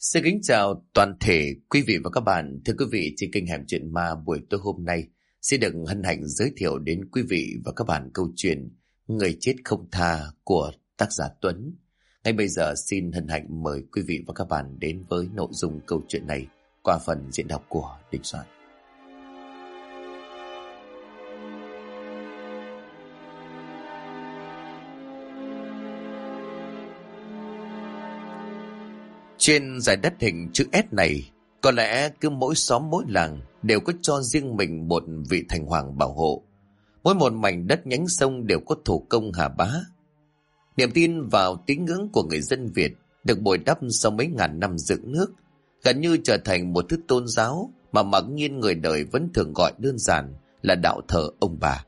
Xin kính chào toàn thể quý vị và các bạn. Thưa quý vị, trên kênh Hẻm Chuyện Ma buổi tối hôm nay xin được hân hạnh giới thiệu đến quý vị và các bạn câu chuyện Người chết không tha của tác giả Tuấn. Ngay bây giờ xin hân hạnh mời quý vị và các bạn đến với nội dung câu chuyện này qua phần diễn đọc của Đình Soạn. Trên giải đất hình chữ S này, có lẽ cứ mỗi xóm mỗi làng đều có cho riêng mình một vị thành hoàng bảo hộ. Mỗi một mảnh đất nhánh sông đều có thủ công Hà Bá. Niềm tin vào tín ngưỡng của người dân Việt được bồi đắp sau mấy ngàn năm dựng nước, gần như trở thành một thứ tôn giáo mà mặc nhiên người đời vẫn thường gọi đơn giản là đạo thờ ông bà.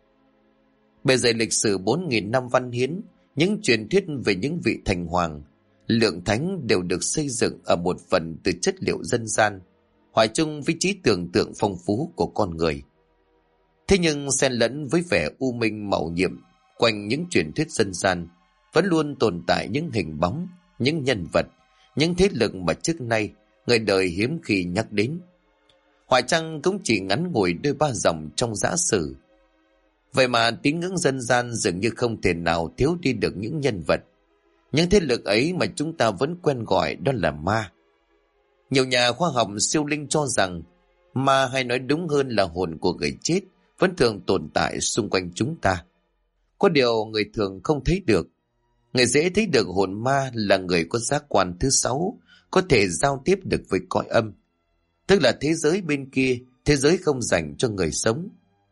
Bề dày lịch sử 4.000 năm văn hiến, những truyền thuyết về những vị thành hoàng, lượng thánh đều được xây dựng ở một phần từ chất liệu dân gian, hòa chung với trí tưởng tượng phong phú của con người. Thế nhưng xen lẫn với vẻ u minh màu nhiệm quanh những truyền thuyết dân gian vẫn luôn tồn tại những hình bóng, những nhân vật, những thế lực mà trước nay người đời hiếm khi nhắc đến. Phải chăng cũng chỉ ngắn ngủi đôi ba dòng trong dã sử. Vậy mà tín ngưỡng dân gian dường như không thể nào thiếu đi được những nhân vật, những thế lực ấy mà chúng ta vẫn quen gọi đó là ma. Nhiều nhà khoa học siêu linh cho rằng ma, hay nói đúng hơn là hồn của người chết, vẫn thường tồn tại xung quanh chúng ta. Có điều người thường không thấy được. Người dễ thấy được hồn ma là người có giác quan thứ 6, có thể giao tiếp được với cõi âm, tức là thế giới bên kia, thế giới không dành cho người sống.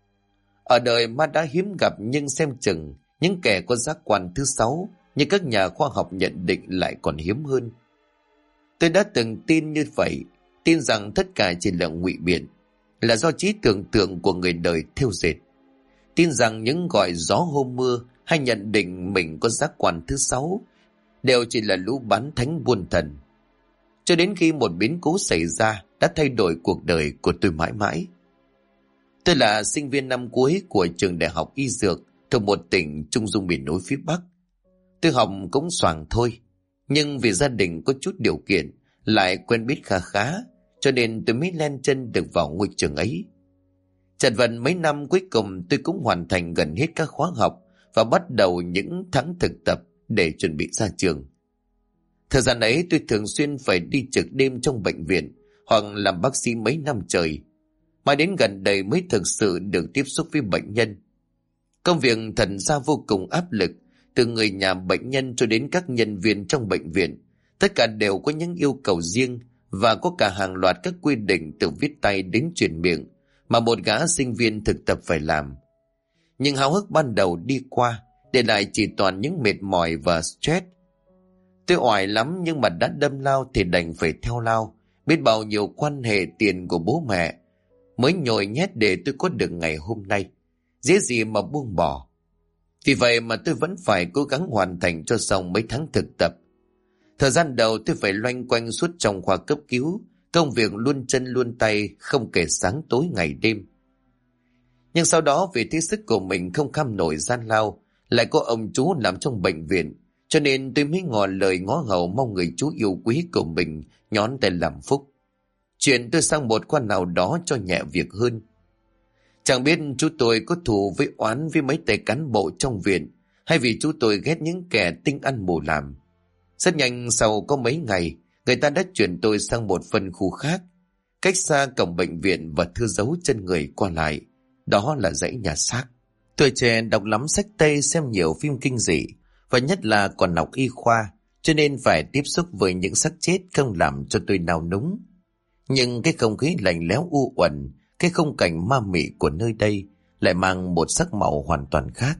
Ở đời ma đã hiếm gặp, nhưng xem chừng những kẻ có giác quan thứ 6 nhưng các nhà khoa học nhận định lại còn hiếm hơn. Tôi đã từng tin như vậy, tin rằng tất cả chỉ là ngụy biện, là do trí tưởng tượng của người đời thêu dệt. Tin rằng những gọi gió hôm mưa hay nhận định mình có giác quan thứ 6 đều chỉ là lũ bán thánh buôn thần. Cho đến khi một biến cố xảy ra đã thay đổi cuộc đời của tôi mãi mãi. Tôi là sinh viên năm cuối của trường đại học y dược thuộc một tỉnh trung du miền núi phía Bắc. Tôi học cũng xoàng thôi, nhưng vì gia đình có chút điều kiện, lại quen biết khá khá, cho nên tôi mới len chân được vào ngôi trường ấy. Chật vật mấy năm cuối cùng tôi cũng hoàn thành gần hết các khóa học và bắt đầu những tháng thực tập để chuẩn bị ra trường. Thời gian ấy tôi thường xuyên phải đi trực đêm trong bệnh viện hoặc làm bác sĩ mấy năm trời, mà đến gần đây mới thực sự được tiếp xúc với bệnh nhân. Công việc thật ra vô cùng áp lực. Từ người nhà bệnh nhân cho đến các nhân viên trong bệnh viện, tất cả đều có những yêu cầu riêng và có cả hàng loạt các quy định từ viết tay đến truyền miệng mà một gã sinh viên thực tập phải làm. Nhưng háo hức ban đầu đi qua, để lại chỉ toàn những mệt mỏi và stress. Tôi oải lắm, nhưng mà đã đâm lao thì đành phải theo lao. Biết bao nhiêu quan hệ tiền của bố mẹ mới nhồi nhét để tôi có được ngày hôm nay, dễ gì mà buông bỏ. Vì vậy mà tôi vẫn phải cố gắng hoàn thành cho xong mấy tháng thực tập. Thời gian đầu tôi phải loanh quanh suốt trong khoa cấp cứu, công việc luôn chân luôn tay, không kể sáng tối ngày đêm. Nhưng sau đó vì thấy sức của mình không kham nổi gian lao, lại có ông chú làm trong bệnh viện, cho nên tôi mới ngỏ lời ngó ngầu mong người chú yêu quý của mình nhón tay làm phúc. Chuyển tôi sang một khoa nào đó cho nhẹ việc hơn. Chẳng biết chú tôi có thù với oán với mấy tay cán bộ trong viện, hay vì chú tôi ghét những kẻ tinh ăn mù làm. Rất nhanh sau có mấy ngày, người ta đã chuyển tôi sang một phân khu khác, cách xa cổng bệnh viện và thưa dấu chân người qua lại. Đó là dãy nhà xác. Tuổi trẻ đọc lắm sách Tây, xem nhiều phim kinh dị, và nhất là còn học y khoa, cho nên phải tiếp xúc với những xác chết không làm cho tôi nao núng. Nhưng cái không khí lạnh lẽo u uẩn, cái khung cảnh ma mị của nơi đây lại mang một sắc màu hoàn toàn khác.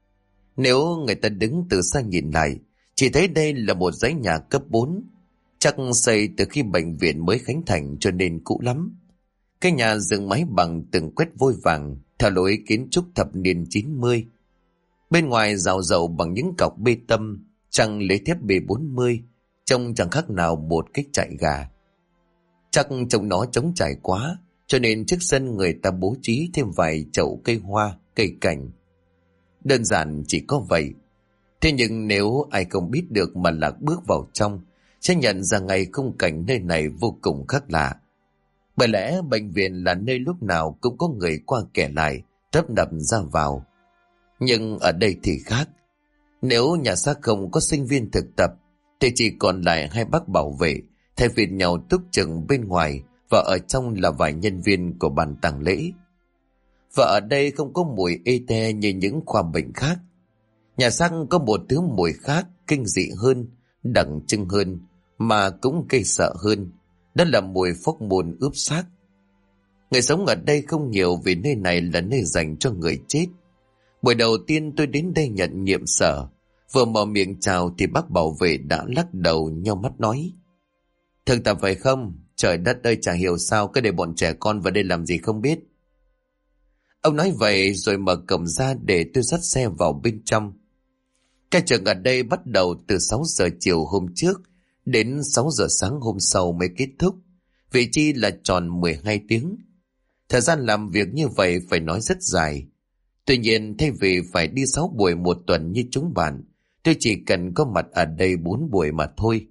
Nếu người ta đứng từ xa nhìn lại, chỉ thấy đây là một dãy nhà cấp 4, chắc xây từ khi bệnh viện mới khánh thành cho nên cũ lắm. Cái nhà dựng mái bằng từng quét vôi vàng theo lối kiến trúc thập niên 90. Bên ngoài rào rậu bằng những cọc bê tông, trăng lấy thép B40, trông chẳng khác nào một cái trại gà. Chắc trông nó trống trải quá, cho nên trước sân người ta bố trí thêm vài chậu cây hoa, cây cảnh. Đơn giản chỉ có vậy. Thế nhưng nếu ai không biết được mà lạc bước vào trong, sẽ nhận ra ngay khung cảnh nơi này vô cùng khác lạ. Bởi lẽ bệnh viện là nơi lúc nào cũng có người qua kẻ lại, tấp nập ra vào. Nhưng ở đây thì khác. Nếu nhà xác không có sinh viên thực tập, thì chỉ còn lại hai bác bảo vệ, thay phiên nhau túc chừng bên ngoài, và ở trong là vài nhân viên của ban tang lễ. Và ở đây không có mùi ê te như những khoa bệnh khác. Nhà xác có một thứ mùi khác, kinh dị hơn, đặc trưng hơn, mà cũng gây sợ hơn. Đó là mùi phóc môn ướp xác. Người sống ở đây không nhiều vì nơi này là nơi dành cho người chết. Buổi đầu tiên tôi đến đây nhận nhiệm sở. Vừa mở miệng chào thì bác bảo vệ đã lắc đầu nheo mắt nói: Thực tập phải không? Trời đất ơi, chả hiểu sao cứ để bọn trẻ con vào đây làm gì không biết. Ông nói vậy rồi mở cổng ra để tôi dắt xe vào bên trong. Ca trực ở đây bắt đầu từ 6 giờ chiều hôm trước đến 6 giờ sáng hôm sau mới kết thúc. Vị chi là tròn 12 tiếng. Thời gian làm việc như vậy phải nói rất dài. Tuy nhiên thay vì phải đi 6 buổi một tuần như chúng bạn, tôi chỉ cần có mặt ở đây 4 buổi mà thôi.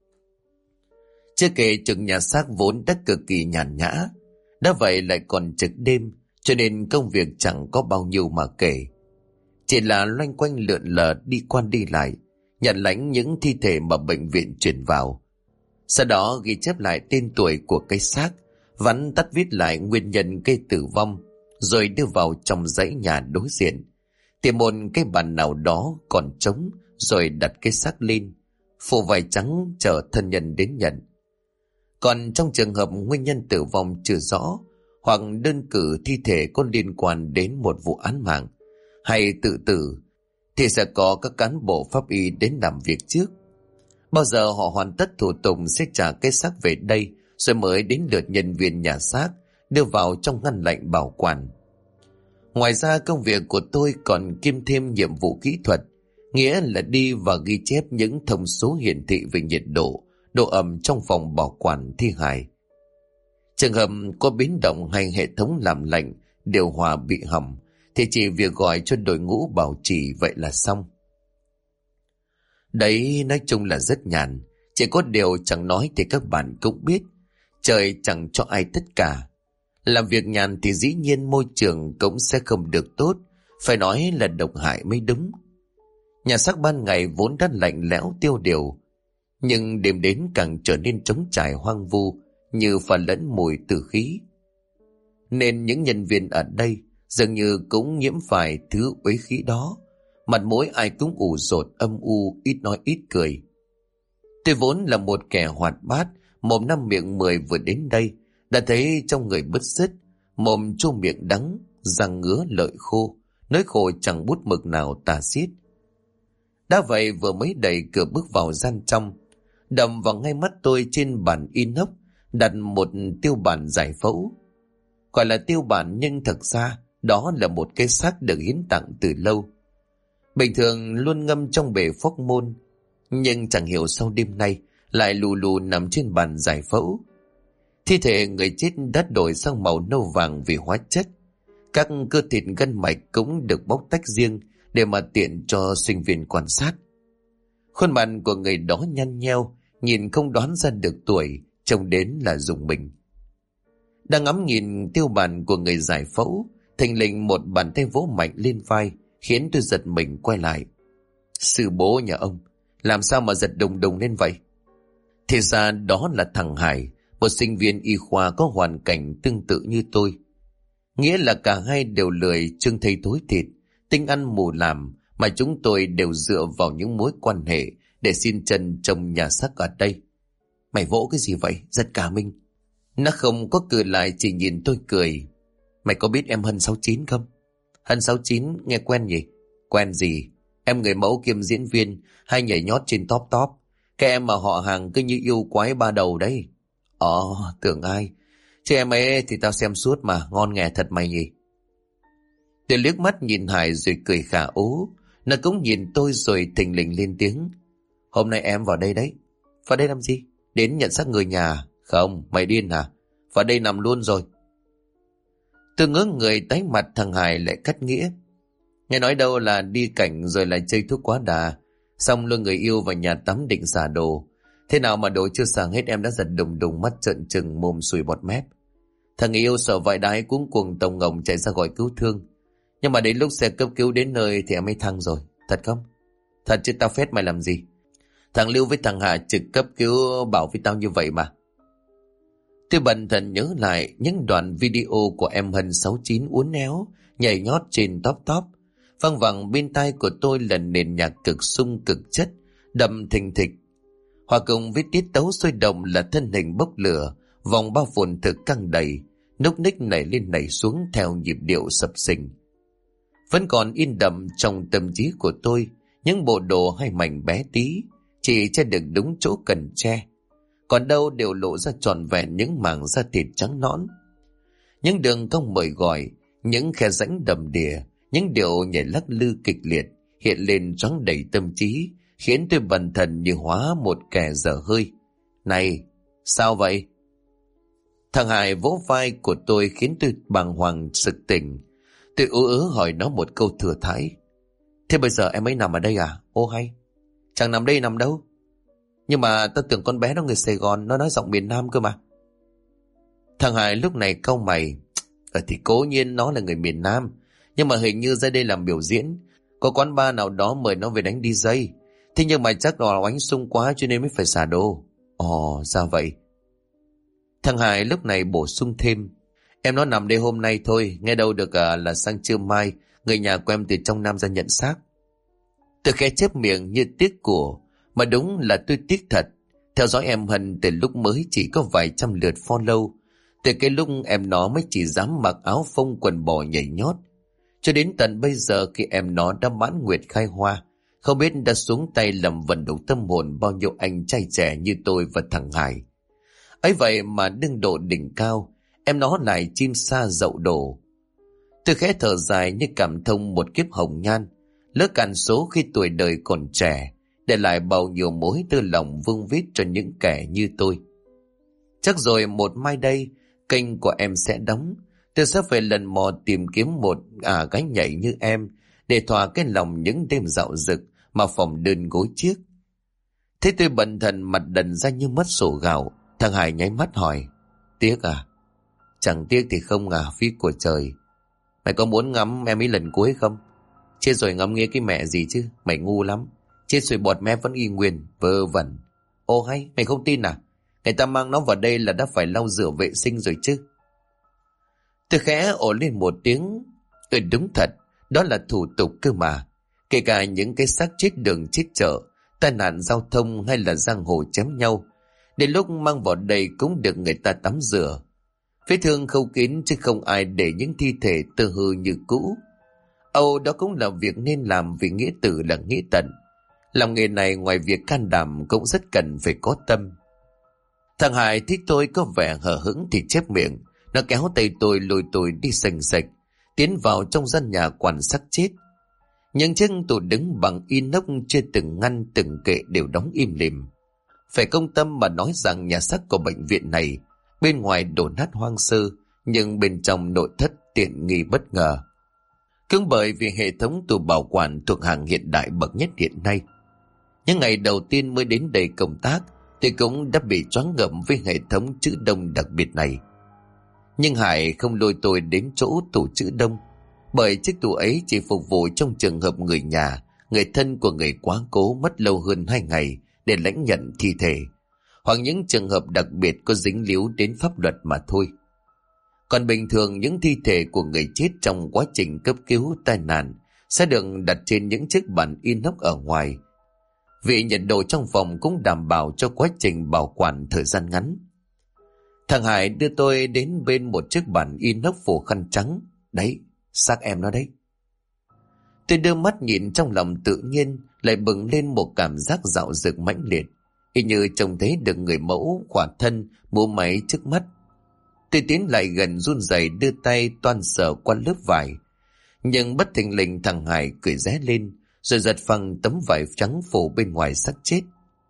Chưa kể trực nhà xác vốn đã cực kỳ nhàn nhã, đã vậy lại còn trực đêm, cho nên công việc chẳng có bao nhiêu mà kể. Chỉ là loanh quanh lượn lờ đi qua đi lại, nhận lãnh những thi thể mà bệnh viện chuyển vào. Sau đó ghi chép lại tên tuổi của cái xác, vắn tắt viết lại nguyên nhân gây tử vong, rồi đưa vào trong dãy nhà đối diện. Tìm một cái bàn nào đó còn trống, rồi đặt cái xác lên, phủ vải trắng chờ thân nhân đến nhận. Còn trong trường hợp nguyên nhân tử vong chưa rõ, hoặc đơn cử thi thể có liên quan đến một vụ án mạng hay tự tử, thì sẽ có các cán bộ pháp y đến làm việc trước. Bao giờ họ hoàn tất thủ tục sẽ trả cái xác về đây, rồi mới đến lượt nhân viên nhà xác đưa vào trong ngăn lạnh bảo quản. Ngoài ra công việc của tôi còn kiêm thêm nhiệm vụ kỹ thuật, nghĩa là đi và ghi chép những thông số hiển thị về nhiệt độ, độ ẩm trong phòng bảo quản thi hài. Trường hợp có biến động hay hệ thống làm lạnh, điều hòa bị hỏng, thì chỉ việc gọi cho đội ngũ bảo trì vậy là xong. Đấy nói chung là rất nhàn, chỉ có điều chẳng nói thì các bạn cũng biết, trời chẳng cho ai tất cả. Làm việc nhàn thì dĩ nhiên môi trường cũng sẽ không được tốt, phải nói là độc hại mới đúng. Nhà xác ban ngày vốn đã lạnh lẽo tiêu điều, nhưng đêm đến càng trở nên trống trải hoang vu, như pha lẫn mùi tử khí. Nên những nhân viên ở đây dường như cũng nhiễm phải thứ uế khí đó, mặt mũi ai cũng ủ rột âm u, ít nói ít cười. Tôi vốn là một kẻ hoạt bát, mồm năm miệng mười, vừa đến đây đã thấy trong người bứt rứt, mồm chua miệng đắng, răng ngứa lợi khô, nỗi khổ chẳng bút mực nào tả xiết. Đã vậy vừa mới đẩy cửa bước vào gian trong, đầm vào ngay mắt tôi trên bàn inox đặt một tiêu bản giải phẫu. Gọi là tiêu bản nhưng thật ra đó là một cái xác được hiến tặng từ lâu. Bình thường luôn ngâm trong bể phóc môn, nhưng chẳng hiểu sau đêm nay lại lù lù nằm trên bàn giải phẫu. Thi thể người chết đã đổi sang màu nâu vàng vì hóa chất. Các cơ thịt gân mạch cũng được bóc tách riêng để mà tiện cho sinh viên quan sát. Khuôn mặt của người đó nhăn nheo, nhìn không đoán ra được tuổi, trông đến là rùng mình. Đang ngắm nhìn tiêu bản của người giải phẫu, thình lình một bàn tay vỗ mạnh lên vai, khiến tôi giật mình quay lại. Sư bố nhà ông, làm sao mà giật đùng đùng lên vậy? Thì ra đó là thằng Hải, một sinh viên y khoa có hoàn cảnh tương tự như tôi. Nghĩa là cả hai đều lười trưng thây thối thịt, tinh ăn mù làm, mà chúng tôi đều dựa vào những mối quan hệ để xin chân trong nhà xác ở đây. Mày vỗ cái gì vậy? Giật cả mình. Nó không có cười lại, chỉ nhìn tôi cười. Mày có biết em Hân 69 không? Hân 69 nghe quen nhỉ? Quen gì? Em người mẫu kiêm diễn viên, hay nhảy nhót trên top top. Cái em mà họ hàng cứ như yêu quái ba đầu đấy. Tưởng ai? Chứ em ấy thì tao xem suốt mà, ngon nghè thật mày nhỉ? Tôi liếc mắt nhìn Hải rồi cười khả ố. Nó cũng nhìn tôi rồi thình lình lên tiếng. Hôm nay em vào đây đấy. Vào đây làm gì? Đến nhận xác người nhà. Không, mày điên hả? Vào đây nằm luôn rồi. Tôi ngớ người tái mặt, thằng Hải lại cắt nghĩa. Nghe nói đâu là đi cảnh rồi lại chơi thuốc quá đà, xong lôi người yêu vào nhà tắm định xả đồ. Thế nào mà đồ chưa sáng hết em đã giật đùng đùng, mắt trợn trừng, mồm sùi bọt mép. Thằng người yêu sợ vãi đái cuống cuồng tông ngồng chạy ra gọi cứu thương. Nhưng mà đến lúc xe cấp cứu đến nơi thì em mới thăng rồi. Thật không? Thật chứ tao phét mày làm gì? Thằng Lưu với thằng Hà trực cấp cứu bảo với tao như vậy mà. Tôi bần thần nhớ lại những đoạn video của em Hân 69 uốn éo, nhảy nhót trên top top. Văng vẳng bên tai của tôi là nền nhạc cực sung cực chất, đậm thình thịch. Hòa cùng với tiết tấu sôi động là thân hình bốc lửa, vòng bao phồn thực căng đầy, núc ních nảy lên nảy xuống theo nhịp điệu sập sình. Vẫn còn in đậm trong tâm trí của tôi những bộ đồ hay mảnh bé tí, chỉ che được đúng chỗ cần che. Còn đâu đều lộ ra trọn vẹn những mảng da thịt trắng nõn. Những đường cong mời gọi, những khe rãnh đầm đìa, những điệu nhảy lắc lư kịch liệt hiện lên choáng đầy tâm trí, khiến tôi bần thần như hóa một kẻ dở hơi. Này, sao vậy? Thằng Hải vỗ vai của tôi khiến tôi bàng hoàng sực tỉnh. Tôi ú ớ hỏi nó một câu thừa thãi. Thế bây giờ em ấy nằm ở đây à? Ô hay, chẳng nằm đây nằm đâu. Nhưng mà tao tưởng con bé nó người Sài Gòn, nó nói giọng miền Nam cơ mà. Thằng Hải lúc này cau mày. Thì cố nhiên nó là người miền Nam, nhưng mà hình như ra đây làm biểu diễn, có quán bar nào đó mời nó về đánh DJ. Thế nhưng mà chắc là oánh sung quá cho nên mới phải xả đồ. Ồ, ra vậy. Thằng Hải lúc này bổ sung thêm. Em nó nằm đây hôm nay thôi, nghe đâu được là sang trưa mai người nhà của em từ trong Nam ra nhận xác. Tôi khẽ chép miệng như tiếc của, mà đúng là tôi tiếc thật. Theo dõi em Hân từ lúc mới chỉ có vài trăm lượt follow, từ cái lúc em nó mới chỉ dám mặc áo phông quần bò nhảy nhót, cho đến tận bây giờ khi em nó đã mãn nguyệt khai hoa, không biết đã xuống tay làm vận động tâm hồn bao nhiêu anh trai trẻ như tôi và thằng Hải. Ấy vậy mà đương độ đỉnh cao, em nó lại chim sa dậu đổ. Tôi khẽ thở dài như cảm thông một kiếp hồng nhan, lỡ cạn số khi tuổi đời còn trẻ, để lại bao nhiêu mối tư lòng vương vít cho những kẻ như tôi. Chắc rồi một mai đây, kênh của em sẽ đóng. Tôi sẽ phải lần mò tìm kiếm một gái nhảy như em, để thỏa cái lòng những đêm dạo dực mà phòng đơn gối chiếc. Thế tôi bần thần mặt đần ra như mất sổ gạo. Thằng Hải nháy mắt hỏi. Tiếc à? Chẳng tiếc thì không à, phí của trời. Mày có muốn ngắm em ấy lần cuối không? Chết rồi ngắm nghe cái mẹ gì chứ, mày ngu lắm. Chết rồi bọt mép vẫn y nguyên, vơ vẩn. Ô hay, mày không tin à? Người ta mang nó vào đây là đã phải lau rửa vệ sinh rồi chứ. Tôi khẽ ồ lên một tiếng. Đúng thật, đó là thủ tục cơ mà. Kể cả những cái xác chết đường chết chợ, tai nạn giao thông hay là giang hồ chém nhau, đến lúc mang vào đây cũng được người ta tắm rửa. Vết thương khâu kín chứ không ai để những thi thể tơ hư như cũ. Âu đó cũng là việc nên làm, vì nghĩa tử là nghĩa tận. Làm nghề này ngoài việc can đảm cũng rất cần phải có tâm. Thằng Hải thấy tôi có vẻ hờ hững thì chép miệng. Nó kéo tay tôi lôi tôi đi sành sạch, tiến vào trong gian nhà quan xác chết. Những chiếc tủ đứng bằng inox trên từng ngăn từng kệ đều đóng im lìm. Phải công tâm mà nói rằng nhà xác của bệnh viện này bên ngoài đổ nát hoang sơ, nhưng bên trong nội thất tiện nghi bất ngờ. Cũng bởi vì hệ thống tủ bảo quản thuộc hàng hiện đại bậc nhất hiện nay. Những ngày đầu tiên mới đến đây công tác, tôi cũng đã bị choáng ngợp với hệ thống trữ đông đặc biệt này. Nhưng Hải không lôi tôi đến chỗ tủ trữ đông, bởi chiếc tủ ấy chỉ phục vụ trong trường hợp người nhà, người thân của người quá cố mất lâu hơn 2 ngày để lãnh nhận thi thể, hoặc những trường hợp đặc biệt có dính líu đến pháp luật mà thôi. Còn bình thường những thi thể của người chết trong quá trình cấp cứu tai nạn sẽ được đặt trên những chiếc bàn inox ở ngoài. Vì nhiệt độ trong phòng cũng đảm bảo cho quá trình bảo quản thời gian ngắn. Thằng Hải đưa tôi đến bên một chiếc bàn inox phủ khăn trắng. Đấy, xác em nó đấy. Tôi đưa mắt nhìn, trong lòng tự nhiên lại bừng lên một cảm giác dạo dực mãnh liệt, y như trông thấy được người mẫu khỏa thân múa máy trước mắt. Tôi tiến lại gần run rẩy đưa tay toan sờ qua lớp vải, nhưng bất thình lình thằng Hải cười ré lên, rồi giật phăng tấm vải trắng phủ bên ngoài xác chết.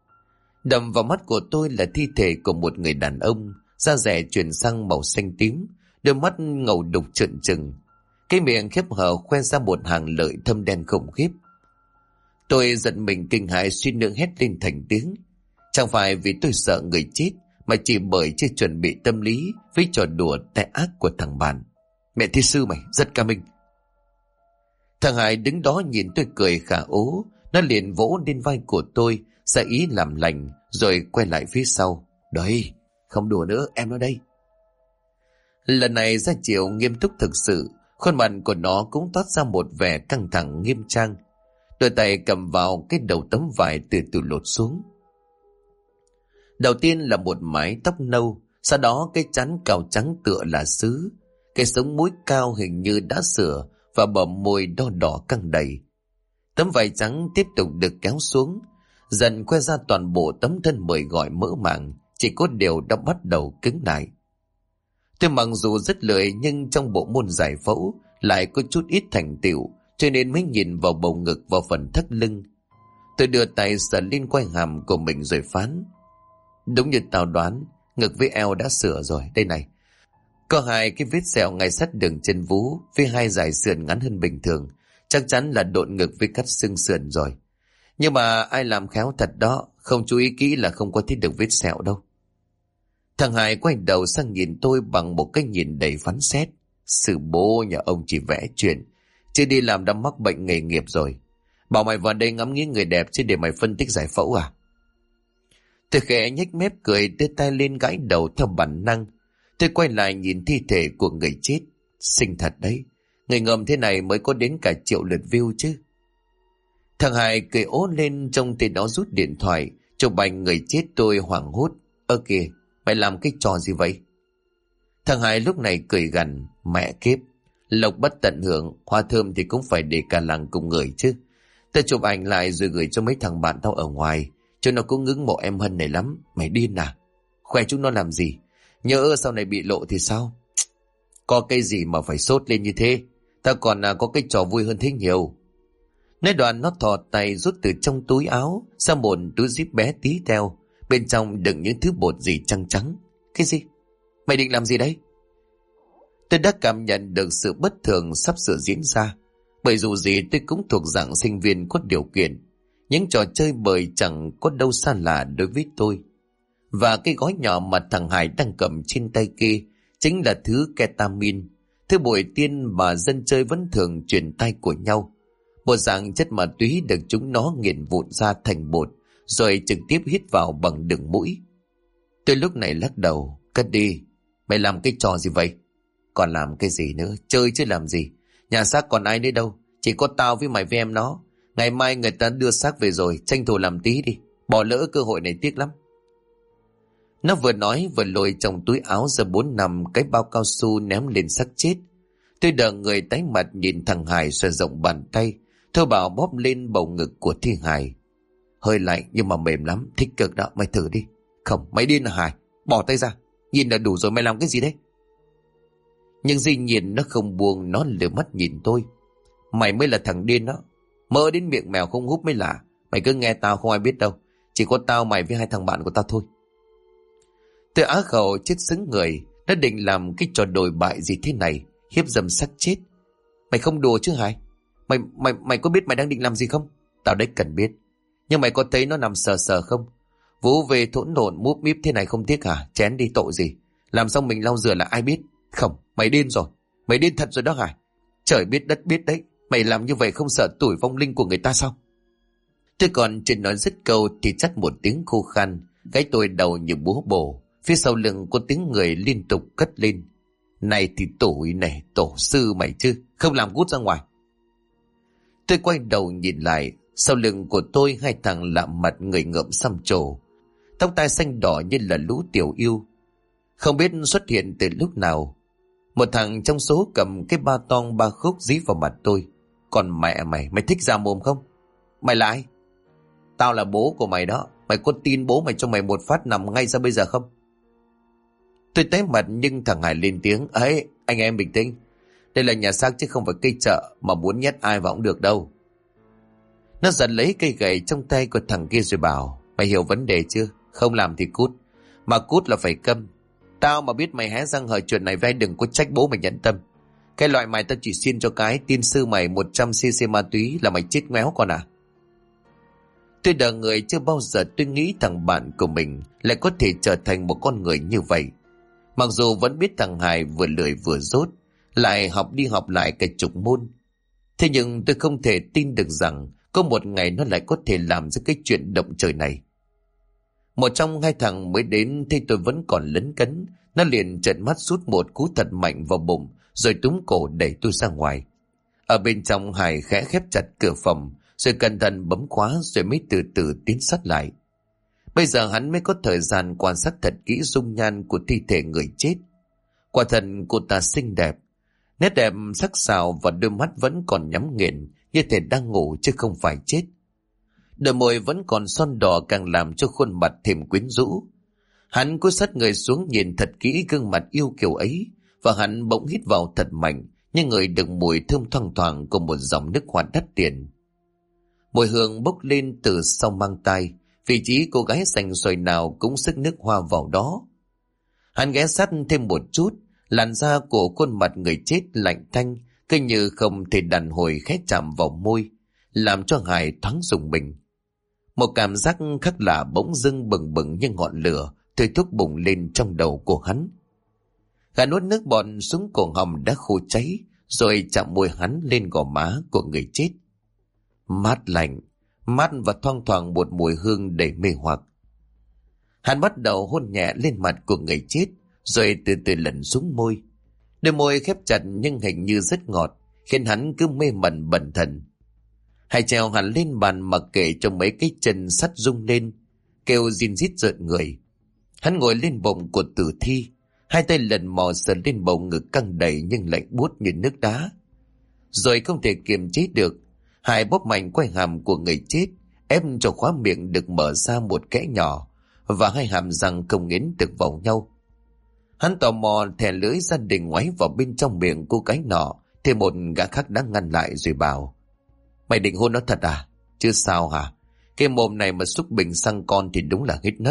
Đầm vào mắt của tôi là thi thể của một người đàn ông, da rẻ chuyển sang màu xanh tím, đôi mắt ngầu đục trợn trừng, cái miệng khép hờ khoe ra một hàng lợi thâm đen khủng khiếp. Tôi giật mình kinh hãi suýt nữa hét lên thành tiếng. Chẳng phải vì tôi sợ người chết, mà chỉ bởi chưa chuẩn bị tâm lý với trò đùa tệ ác của thằng bạn. Mẹ thi sư mày rất ca minh. Thằng Hải đứng đó nhìn tôi cười khả ố. Nó liền vỗ lên vai của tôi, ra ý làm lành, rồi quay lại phía sau. Đấy, không đùa nữa, em nói đây. Lần này ra chiều nghiêm túc thực sự. Khuôn mặt của nó cũng toát ra một vẻ căng thẳng nghiêm trang. Đôi tay cầm vào cái đầu tấm vải từ từ lột xuống. Đầu tiên là một mái tóc nâu, sau đó cái trán cào trắng tựa là sứ, cái sống mũi cao hình như đã sửa và bờ môi đo đỏ căng đầy. Tấm vải trắng tiếp tục được kéo xuống, dần khoe ra toàn bộ tấm thân mời gọi mỡ màng, chỉ có điều đã bắt đầu cứng lại. Tôi mặc dù rất lười nhưng trong bộ môn giải phẫu lại có chút ít thành tựu, cho nên mới nhìn vào bầu ngực và phần thắt lưng. Tôi đưa tay sờ lên quai hàm của mình rồi phán: đúng như tao đoán, ngực với eo đã sửa rồi. Đây này, có 2 cái vết sẹo ngay sát đường chân vú, với 2 dải sườn ngắn hơn bình thường, chắc chắn là độn ngực với cắt xương sườn rồi. Nhưng mà ai làm khéo thật đó, không chú ý kỹ là không có thấy được vết sẹo đâu. Thằng Hải quay đầu sang nhìn tôi bằng một cái nhìn đầy phán xét. Sư bố nhà ông chỉ vẽ chuyện, chứ đi làm đã mắc bệnh nghề nghiệp rồi. Bảo mày vào đây ngắm nghía người đẹp chứ để mày phân tích giải phẫu à? Tôi khẽ nhếch mép cười, đưa tay lên gãi đầu theo bản năng. Tôi quay lại nhìn thi thể của người chết. Xinh thật đấy, người ngầm thế này mới có đến cả 1 triệu lượt view chứ. Thằng Hải cười ố lên, trông tên đó rút điện thoại chụp ảnh người chết. Tôi hoảng hốt: ơ kìa, mày làm cái trò gì vậy? Thằng Hải lúc này cười gằn: mẹ kiếp, lộc bất tận hưởng, hoa thơm thì cũng phải để cả làng cùng người chứ. Tao chụp ảnh lại rồi gửi cho mấy thằng bạn tao ở ngoài, cho nó cũng ngưỡng mộ em Hân này lắm. Mày điên à? Khoe chúng nó làm gì? Nhỡ sau này bị lộ thì sao? Có cái gì mà phải sốt lên như thế? Tao còn có cái trò vui hơn thế nhiều. Nói đoạn nó thò tay rút từ trong túi áo ra một túi zip bé tí teo, bên trong đựng những thứ bột gì trắng trắng. Cái gì? Mày định làm gì đấy? Tôi đã cảm nhận được sự bất thường sắp sửa diễn ra, bởi dù gì tôi cũng thuộc dạng sinh viên có điều kiện. Những trò chơi bời chẳng có đâu xa lạ đối với tôi. Và cái gói nhỏ mà thằng Hải đang cầm trên tay kia chính là thứ ketamin, thứ bội tiên mà dân chơi vẫn thường truyền tay của nhau. Một dạng chất ma túy được chúng nó nghiền vụn ra thành bột, rồi trực tiếp hít vào bằng đường mũi. Tôi lúc này lắc đầu: cất đi, mày làm cái trò gì vậy? Còn làm cái gì nữa, chơi chứ làm gì. Nhà xác còn ai nữa đâu, chỉ có tao với mày với em nó. Ngày mai người ta đưa xác về rồi, tranh thủ làm tí đi, bỏ lỡ cơ hội này tiếc lắm. Nó vừa nói vừa lôi trong túi áo ra 4-5 cái bao cao su ném lên xác chết. Tôi đờ người tái mặt nhìn thằng Hải xoay rộng bàn tay, thô bảo bóp lên bầu ngực của thi Hải. Hơi lạnh nhưng mà mềm lắm, thích cực đó, mày thử đi. Không, mày điên à Hải? Bỏ tay ra, nhìn là đủ rồi, mày làm cái gì đấy? Nhưng dĩ nhiên nó không buông, nó lừa mắt nhìn tôi. Mày mới là thằng điên đó, mơ đến miệng mèo không húp mới lạ. Mày cứ nghe tao, không ai biết đâu, chỉ có tao, mày với 2 thằng bạn của tao thôi. Tôi á khẩu chết sững người. Nó định làm cái trò đồi bại gì thế này, hiếp dâm xác chết. Mày không đùa chứ Hải? Mày có biết mày đang định làm gì không? Tao đấy cần biết. Nhưng mày có thấy nó nằm sờ sờ không? Vú về thỗn độn múp míp thế này không tiếc hả? Chén đi, tội gì? Làm xong mình lau rửa là ai biết? Không, mày điên rồi. Mày điên thật rồi đó Hải. Trời biết đất biết đấy. Mày làm như vậy không sợ tủi vong linh của người ta sao? Tôi còn chưa nói dứt câu thì chắt một tiếng khô khan, cái tôi đầu như búa bổ. Phía sau lưng có tiếng người liên tục cất lên: này thì tuổi này, tổ sư mày chứ, không làm cút ra ngoài. Tôi quay đầu nhìn lại, sau lưng của tôi 2 thằng lạ mặt người ngợm xăm trổ, tóc tai xanh đỏ như là lũ tiểu yêu. Không biết xuất hiện từ lúc nào. Một thằng trong số cầm cái ba tong 3 khúc dí vào mặt tôi. Còn mẹ mày thích ra mồm không? Mày là ai? Tao là bố của mày đó. Mày có tin bố mày cho mày một phát nằm ngay ra bây giờ không? Tôi tái mặt nhưng thằng Hải lên tiếng: ấy, anh em bình tĩnh. Đây là nhà xác chứ không phải cây chợ mà muốn nhét ai vào cũng được đâu. Nó giật lấy cây gậy trong tay của thằng kia rồi bảo: mày hiểu vấn đề chưa? Không làm thì cút. Mà cút là phải câm. Tao mà biết mày hé răng hỏi chuyện này với đừng có trách bố mày nhẫn tâm. Cái loại mày tao chỉ xin cho cái tin sư mày 100cc ma túy là mày chết ngoéo con à. Tôi đờ người, chưa bao giờ tôi nghĩ thằng bạn của mình lại có thể trở thành một con người như vậy. Mặc dù vẫn biết thằng Hải vừa lười vừa dốt, lại học đi học lại cả chục môn. Thế nhưng tôi không thể tin được rằng có một ngày nó lại có thể làm ra cái chuyện động trời này. Một trong hai thằng mới đến thấy tôi vẫn còn lấn cấn, nó liền trợn mắt sút một cú thật mạnh vào bụng, rồi túm cổ đẩy tôi ra ngoài. Ở bên trong, Hải khẽ khép chặt cửa phòng, rồi cẩn thận bấm khóa, rồi mới từ từ tiến sát lại. Bây giờ hắn mới có thời gian quan sát thật kỹ dung nhan của thi thể người chết. Quả thật cô ta xinh đẹp, nét đẹp sắc sảo và đôi mắt vẫn còn nhắm nghiền, như thể đang ngủ chứ không phải chết. Đôi môi vẫn còn son đỏ càng làm cho khuôn mặt thêm quyến rũ. Hắn cúi sát người xuống nhìn thật kỹ gương mặt yêu kiều ấy, và hắn bỗng hít vào thật mạnh, như người được mùi thơm thoang thoảng của một dòng nước hoa đắt tiền. Mùi hương bốc lên từ sau mang tai, vị trí cô gái xanh xoài nào cũng sức nước hoa vào đó. Hắn ghé sát thêm một chút, làn da của khuôn mặt người chết lạnh tanh, cứ như không thể đàn hồi khẽ chạm vào môi, làm cho Hải thoáng rùng mình. Một cảm giác khác lạ bỗng dưng bừng bừng như ngọn lửa, thôi thúc bùng lên trong đầu của hắn. Gã nuốt nước bọt xuống cổ họng đã khô cháy, rồi chạm môi hắn lên gò má của người chết. Mát lạnh, mát và thoang thoảng một mùi hương đầy mê hoặc. Hắn bắt đầu hôn nhẹ lên mặt của người chết, rồi từ từ lần xuống môi. Đôi môi khép chặt nhưng hình như rất ngọt, khiến hắn cứ mê mẩn bần thần. Hải trèo hẳn lên bàn mặc kệ cho mấy cái chân sắt rung lên, kêu rin rít rợn người. Hắn ngồi lên bụng của tử thi, hai tay lần mò sờ lên bầu ngực căng đầy nhưng lạnh buốt như nước đá. Rồi không thể kiềm chế được, Hải bóp mạnh quai hàm của người chết, ép cho khóa miệng được mở ra một kẽ nhỏ, và hai hàm răng không nghiến được vào nhau. Hắn tò mò thè lưỡi ra định ngoáy vào bên trong miệng cô gái nọ, thì một gã khác đã ngăn lại rồi bảo: Mày định hôn nó thật à? Chứ sao hả? Cái mồm này mà xúc bình xăng con thì đúng là hết nấc.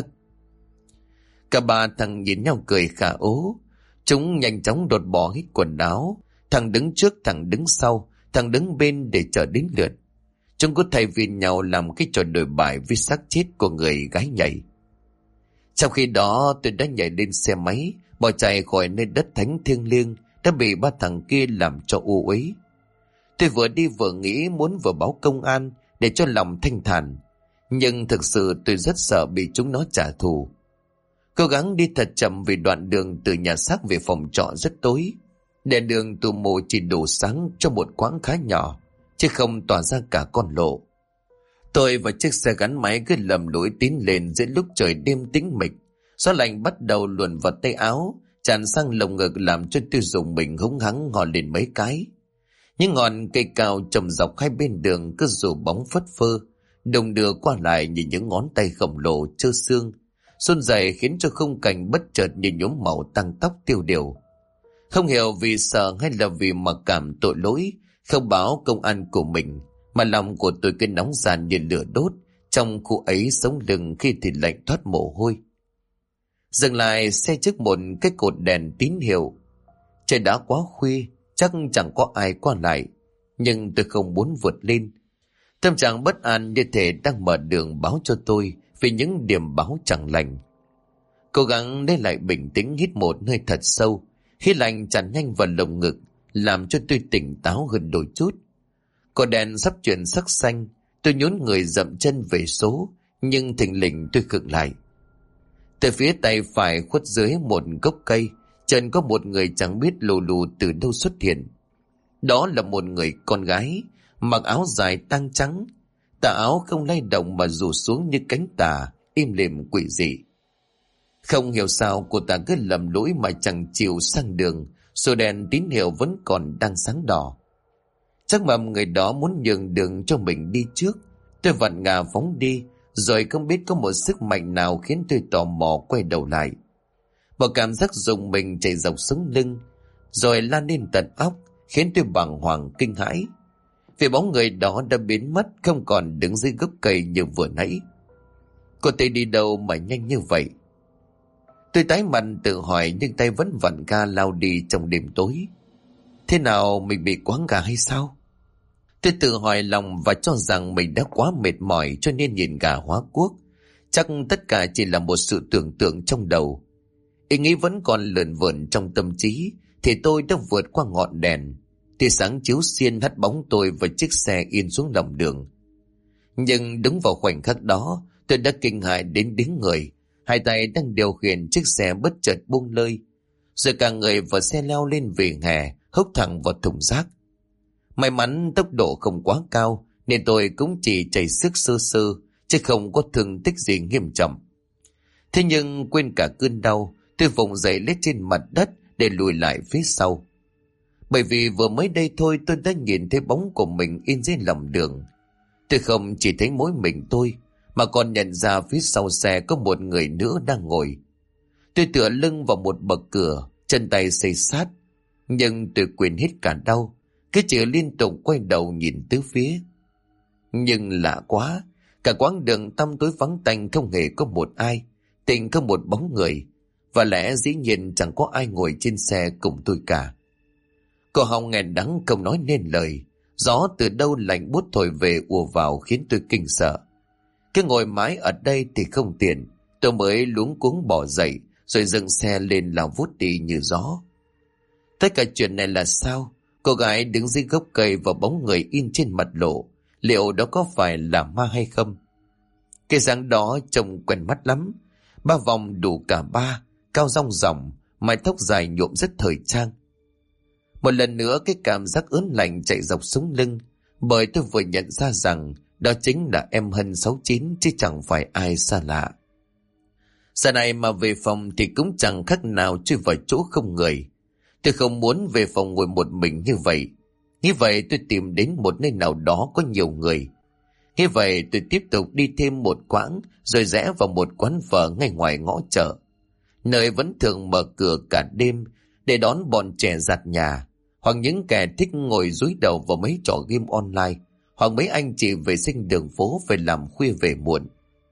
Cả ba thằng nhìn nhau cười khả ố. Chúng nhanh chóng đột bỏ hết quần áo, thằng đứng trước, thằng đứng sau, thằng đứng bên để chờ đến lượt. Chúng cứ thay phiên nhau làm cái trò đổi bài với xác chết của người gái nhảy. Trong khi đó tôi đã nhảy lên xe máy, bỏ chạy khỏi nơi đất thánh thiêng liêng đã bị ba thằng kia làm cho u uế. Tôi vừa đi vừa nghĩ muốn vừa báo công an để cho lòng thanh thản, nhưng thực sự tôi rất sợ bị chúng nó trả thù. Cố gắng đi thật chậm vì đoạn đường từ nhà xác về phòng trọ rất tối. Đèn đường tù mù chỉ đủ sáng cho một quãng khá nhỏ, chứ không tỏa ra cả con lộ. Tôi và chiếc xe gắn máy cứ lầm lũi tiến lên giữa lúc trời đêm tĩnh mịch. Gió lạnh bắt đầu luồn vào tay áo, tràn sang lồng ngực làm cho tôi dùng mình húng hắng ngồi lên mấy cái. Những ngọn cây cao trồng dọc hai bên đường cứ rủ bóng phất phơ, đung đưa qua lại như những ngón tay khổng lồ trơ xương, run rẩy khiến cho khung cảnh bất chợt như nhuốm màu tăng tóc tiêu điều. Không hiểu vì sợ hay là vì mặc cảm tội lỗi, không báo công an của mình, mà lòng của tôi cứ nóng ran như lửa đốt, trong khu ấy sống lưng khi thì lạnh thoát mồ hôi. Dừng lại xe trước một cái cột đèn tín hiệu. Trời đã quá khuya, chắc chẳng có ai qua lại, nhưng tôi không muốn vượt lên. Tâm trạng bất an như thể đang mở đường báo cho tôi về những điểm báo chẳng lành. Cố gắng lấy lại bình tĩnh, hít một hơi thật sâu, khí lạnh tràn nhanh vào lồng ngực, làm cho tôi tỉnh táo hơn đôi chút. Cột đèn sắp chuyển sắc xanh, tôi nhún người dậm chân về số, nhưng thình lình tôi khựng lại. Từ phía tay phải khuất dưới một gốc cây, chân có một người chẳng biết lù lù từ đâu xuất hiện. Đó là một người con gái, mặc áo dài tang trắng, tà áo không lay động mà rủ xuống như cánh tà, im lìm quỷ dị. Không hiểu sao cô ta cứ lầm lũi mà chẳng chịu sang đường, rồi đèn tín hiệu vẫn còn đang sáng đỏ. Chắc mà người đó muốn nhường đường cho mình đi trước. Tôi vặn ngà phóng đi, rồi không biết có một sức mạnh nào khiến tôi tò mò quay đầu lại. Một cảm giác rùng mình chạy dọc sống lưng, rồi lan lên tận óc, khiến tôi bàng hoàng kinh hãi. Vì bóng người đó đã biến mất, không còn đứng dưới gốc cây như vừa nãy. Cô ta đi đâu mà nhanh như vậy? Tôi tái mặt tự hỏi, nhưng tay vẫn vặn ga lao đi trong đêm tối. Thế nào, mình bị quáng gà hay sao? Tôi tự hỏi lòng và cho rằng mình đã quá mệt mỏi cho nên nhìn gà hóa cuốc. Chắc tất cả chỉ là một sự tưởng tượng trong đầu. Ý nghĩ vẫn còn lởn vởn trong tâm trí thì tôi đã vượt qua ngọn đèn. Tia sáng chiếu xiên hắt bóng tôi và chiếc xe in xuống lòng đường. Nhưng đúng vào khoảnh khắc đó, tôi đã kinh hãi đến đứng người. Hai tay đang điều khiển chiếc xe bất chợt buông lơi, rồi cả người và xe leo lên vỉa hè, húc thẳng vào thùng rác. May mắn tốc độ không quá cao nên tôi cũng chỉ chảy sức sơ sơ, chứ không có thương tích gì nghiêm trọng. Thế nhưng quên cả cơn đau, tôi vùng dậy lết trên mặt đất để lùi lại phía sau. Bởi vì vừa mới đây thôi tôi đã nhìn thấy bóng của mình in trên lòng đường. Tôi không chỉ thấy mỗi mình tôi, mà còn nhận ra phía sau xe có một người nữa đang ngồi. Tôi tựa lưng vào một bậc cửa, chân tay xây sát, nhưng tôi quên hết cả đau, cứ chỉ liên tục quay đầu nhìn tứ phía. Nhưng lạ quá, cả quãng đường tăm tối vắng tanh không hề có một ai, tình không một bóng người, và lẽ dĩ nhiên chẳng có ai ngồi trên xe cùng tôi cả. Cổ họng nghẹn đắng không nói nên lời, gió từ đâu lạnh buốt thổi về ùa vào khiến tôi kinh sợ. Cứ ngồi mãi ở đây thì không tiện, tôi mới luống cuống bỏ dậy rồi dừng xe lên lao vút đi như gió. Tất cả chuyện này là sao? Cô gái đứng dưới gốc cây và bóng người in trên mặt lộ, liệu đó có phải là ma hay không? Cái dáng đó trông quen mắt lắm. 3 vòng đủ cả 3, cao rong ròng, mái tóc dài nhuộm rất thời trang. Một lần nữa cái cảm giác ớn lạnh chạy dọc sống lưng, bởi tôi vừa nhận ra rằng đó chính là em Hân 69 chứ chẳng phải ai xa lạ. Giờ này mà về phòng thì cũng chẳng khác nào chui vào chỗ không người. Tôi không muốn về phòng ngồi một mình như vậy. Như vậy tôi tìm đến một nơi nào đó có nhiều người. Như vậy tôi tiếp tục đi thêm một quãng rồi rẽ vào một quán phở ngay ngoài ngõ chợ, nơi vẫn thường mở cửa cả đêm để đón bọn trẻ giặt nhà, hoặc những kẻ thích ngồi dúi đầu vào mấy trò game online, hoặc mấy anh chị vệ sinh đường phố phải làm khuya về muộn.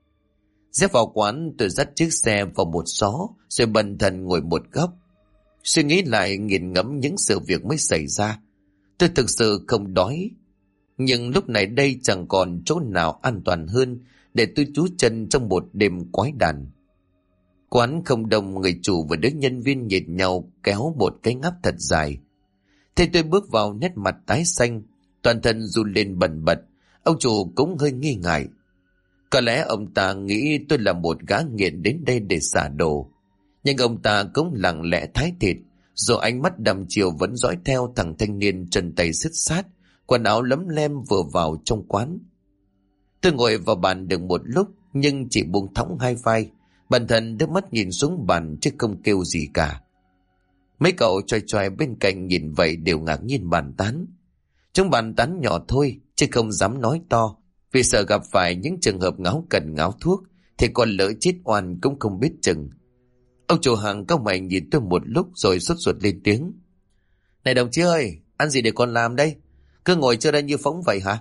Rẽ vào quán, tôi dắt chiếc xe vào một xó rồi bần thần ngồi một góc. Suy nghĩ lại nghiền ngẫm những sự việc mới xảy ra. Tôi thực sự không đói, nhưng lúc này đây chẳng còn chỗ nào an toàn hơn để tôi trú chân trong một đêm quái đản. Quán không đông, người chủ và đứa nhân viên nhìn nhau kéo một cái ngáp thật dài. Thế tôi bước vào, nét mặt tái xanh, toàn thân run lên bần bật. Ông chủ cũng hơi nghi ngại. Có lẽ ông ta nghĩ tôi là một gã nghiện đến đây để xả đồ, nhưng ông ta cũng lặng lẽ thái thịt, rồi ánh mắt đăm chiều vẫn dõi theo thằng thanh niên chân tay sứt sát, quần áo lấm lem vừa vào trong quán. Tôi ngồi vào bàn được một lúc nhưng chỉ buông thõng hai vai, bản thân đưa mắt nhìn xuống bàn chứ không kêu gì cả. Mấy cậu choai choai bên cạnh nhìn vậy đều ngạc nhiên bàn tán. Chúng bàn tán nhỏ thôi chứ không dám nói to, vì sợ gặp phải những trường hợp ngáo cần ngáo thuốc thì còn lỡ chết oan cũng không biết chừng. Ông chủ hàng cau mày nhìn tôi một lúc rồi sốt ruột lên tiếng: "Này đồng chí ơi, ăn gì để con làm đây? Cứ ngồi chơi đây như phóng vậy hả?"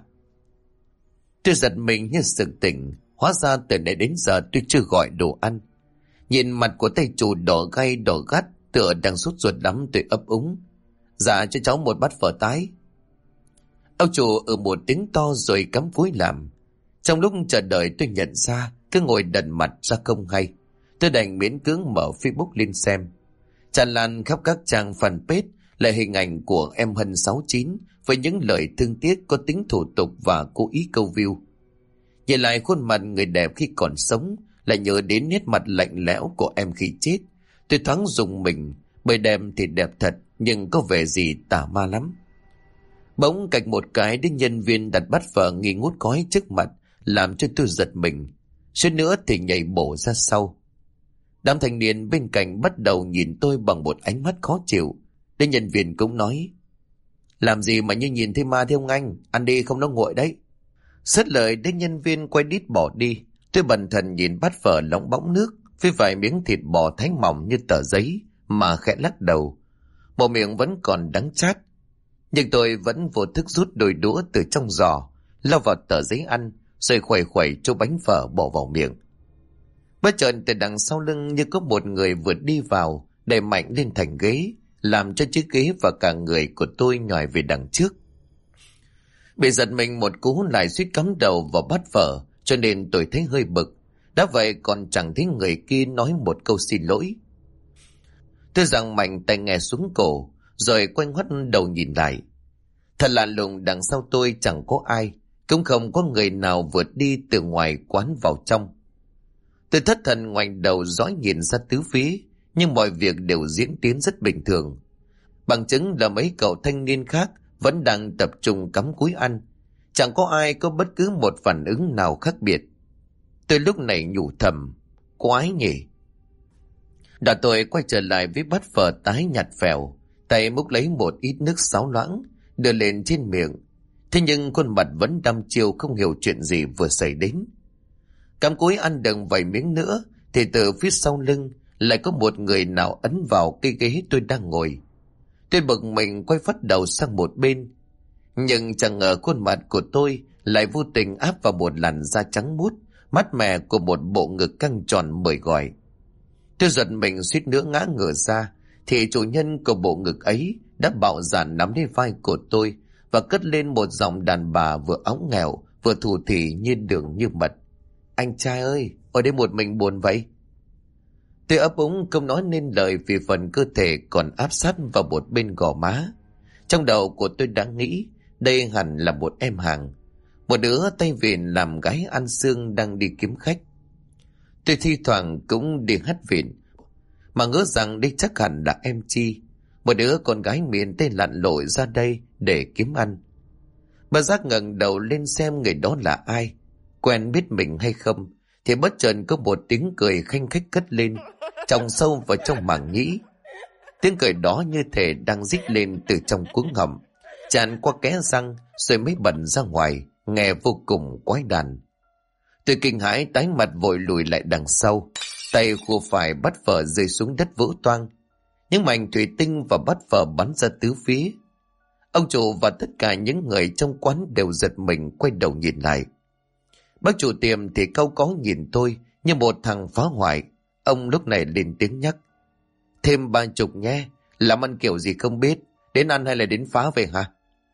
Tôi giật mình như sực tỉnh, hóa ra từ nãy đến giờ tôi chưa gọi đồ ăn. Nhìn mặt của tay chủ đỏ gay đỏ gắt, tựa đang sốt ruột lắm, tôi ấp úng: "Dạ cho cháu một bát phở tái." Ông chủ một tiếng to rồi cắm cúi làm. Trong lúc chờ đợi tôi nhận ra cứ ngồi đần mặt ra không hay. Tôi đành miễn cưỡng mở Facebook lên xem. Tràn lan khắp các trang fanpage là hình ảnh của em Hân 69 với những lời thương tiếc có tính thủ tục và cố ý câu view. Nhìn lại khuôn mặt người đẹp khi còn sống, lại nhớ đến nét mặt lạnh lẽo của em khi chết. Tôi thoáng rùng mình, bởi đẹp thì đẹp thật nhưng có vẻ gì tà ma lắm. Bỗng cạch một cái, đến nhân viên đặt bát phở nghi ngút khói trước mặt làm cho tôi giật mình, suýt nữa thì nhảy bổ ra sau. Đám thanh niên bên cạnh bắt đầu nhìn tôi bằng một ánh mắt khó chịu. Đến nhân viên cũng nói: "Làm gì mà như nhìn thấy ma thế ông anh, ăn đi không nó nguội đấy." Sứt lời, đến nhân viên quay đít bỏ đi. Tôi bần thần nhìn bát phở lóng bóng nước với vài miếng thịt bò thái mỏng như tờ giấy mà khẽ lắc đầu. Bộ miệng vẫn còn đắng chát, nhưng tôi vẫn vô thức rút đôi đũa từ trong giò, lao vào tờ giấy ăn, rồi khuẩy khuẩy chỗ bánh phở bỏ vào miệng. Bất chợt từ đằng sau lưng như có một người vượt đi vào, đẩy mạnh lên thành ghế, làm cho chiếc ghế và cả người của tôi nhòi về đằng trước. Bị giật mình một cú lại suýt cắm đầu vào bát phở, cho nên tôi thấy hơi bực. Đã vậy còn chẳng thấy người kia nói một câu xin lỗi. Tôi giằng mạnh tay nghe xuống cổ, rồi quay ngoắt đầu nhìn lại. Thật lạ lùng, đằng sau tôi chẳng có ai, cũng không có người nào vượt đi từ ngoài quán vào trong. Tôi thất thần ngoảnh đầu dõi nhìn ra tứ phía, nhưng mọi việc đều diễn tiến rất bình thường. Bằng chứng là mấy cậu thanh niên khác vẫn đang tập trung cắm cúi ăn. Chẳng có ai có bất cứ một phản ứng nào khác biệt. Tôi lúc này nhủ thầm, quái nhỉ. Đã tôi quay trở lại với bát phở tái nhạt phèo, tay múc lấy một ít nước sáo loãng, đưa lên trên miệng. Thế nhưng khuôn mặt vẫn đăm chiêu, không hiểu chuyện gì vừa xảy đến. Cắm cúi ăn được vài miếng nữa, thì từ phía sau lưng lại có một người nào ấn vào cây ghế tôi đang ngồi. Tôi bực mình quay phát đầu sang một bên, nhưng chẳng ngờ khuôn mặt của tôi lại vô tình áp vào một làn da trắng muốt, mát mẻ của một bộ ngực căng tròn mời gọi. Tôi giật mình suýt nữa ngã ngửa ra, thì chủ nhân của bộ ngực ấy đã bạo dạn nắm lấy vai của tôi và cất lên một giọng đàn bà vừa óng nghèo vừa thủ thỉ như đường như mật. Anh trai ơi, ở đây một mình buồn vậy? Tôi ấp úng không nói nên lời vì phần cơ thể còn áp sát vào một bên gò má. Trong đầu của tôi đã nghĩ đây hẳn là một em hàng, một đứa tay vịn làm gái ăn xương đang đi kiếm khách. Tôi thi thoảng cũng đi hát vịn, mà ngỡ rằng đây chắc hẳn là em Chi, một đứa con gái miền Tây lặn lội ra đây để kiếm ăn. Bà giác ngẩng đầu lên xem người đó là ai, quen biết mình hay không, thì bất chợt có một tiếng cười khanh khách cất lên, tròng sâu vào trong màng nhĩ. Tiếng cười đó như thể đang rít lên từ trong cuống họng, tràn qua kẽ răng rồi mới bật ra ngoài, nghe vô cùng quái đản. Tôi kinh hãi tái mặt vội lùi lại đằng sau, tay khua phải bắt phở rơi xuống đất vỡ toang. Những mảnh thủy tinh và bát phở bắn ra tứ phía. Ông chủ và tất cả những người trong quán đều giật mình quay đầu nhìn lại. Bác chủ tiệm thì cau có nhìn tôi như một thằng phá hoại. Ông lúc này lên tiếng nhắc. Thêm 30 nhé, làm ăn kiểu gì không biết, đến ăn hay là đến phá về hả?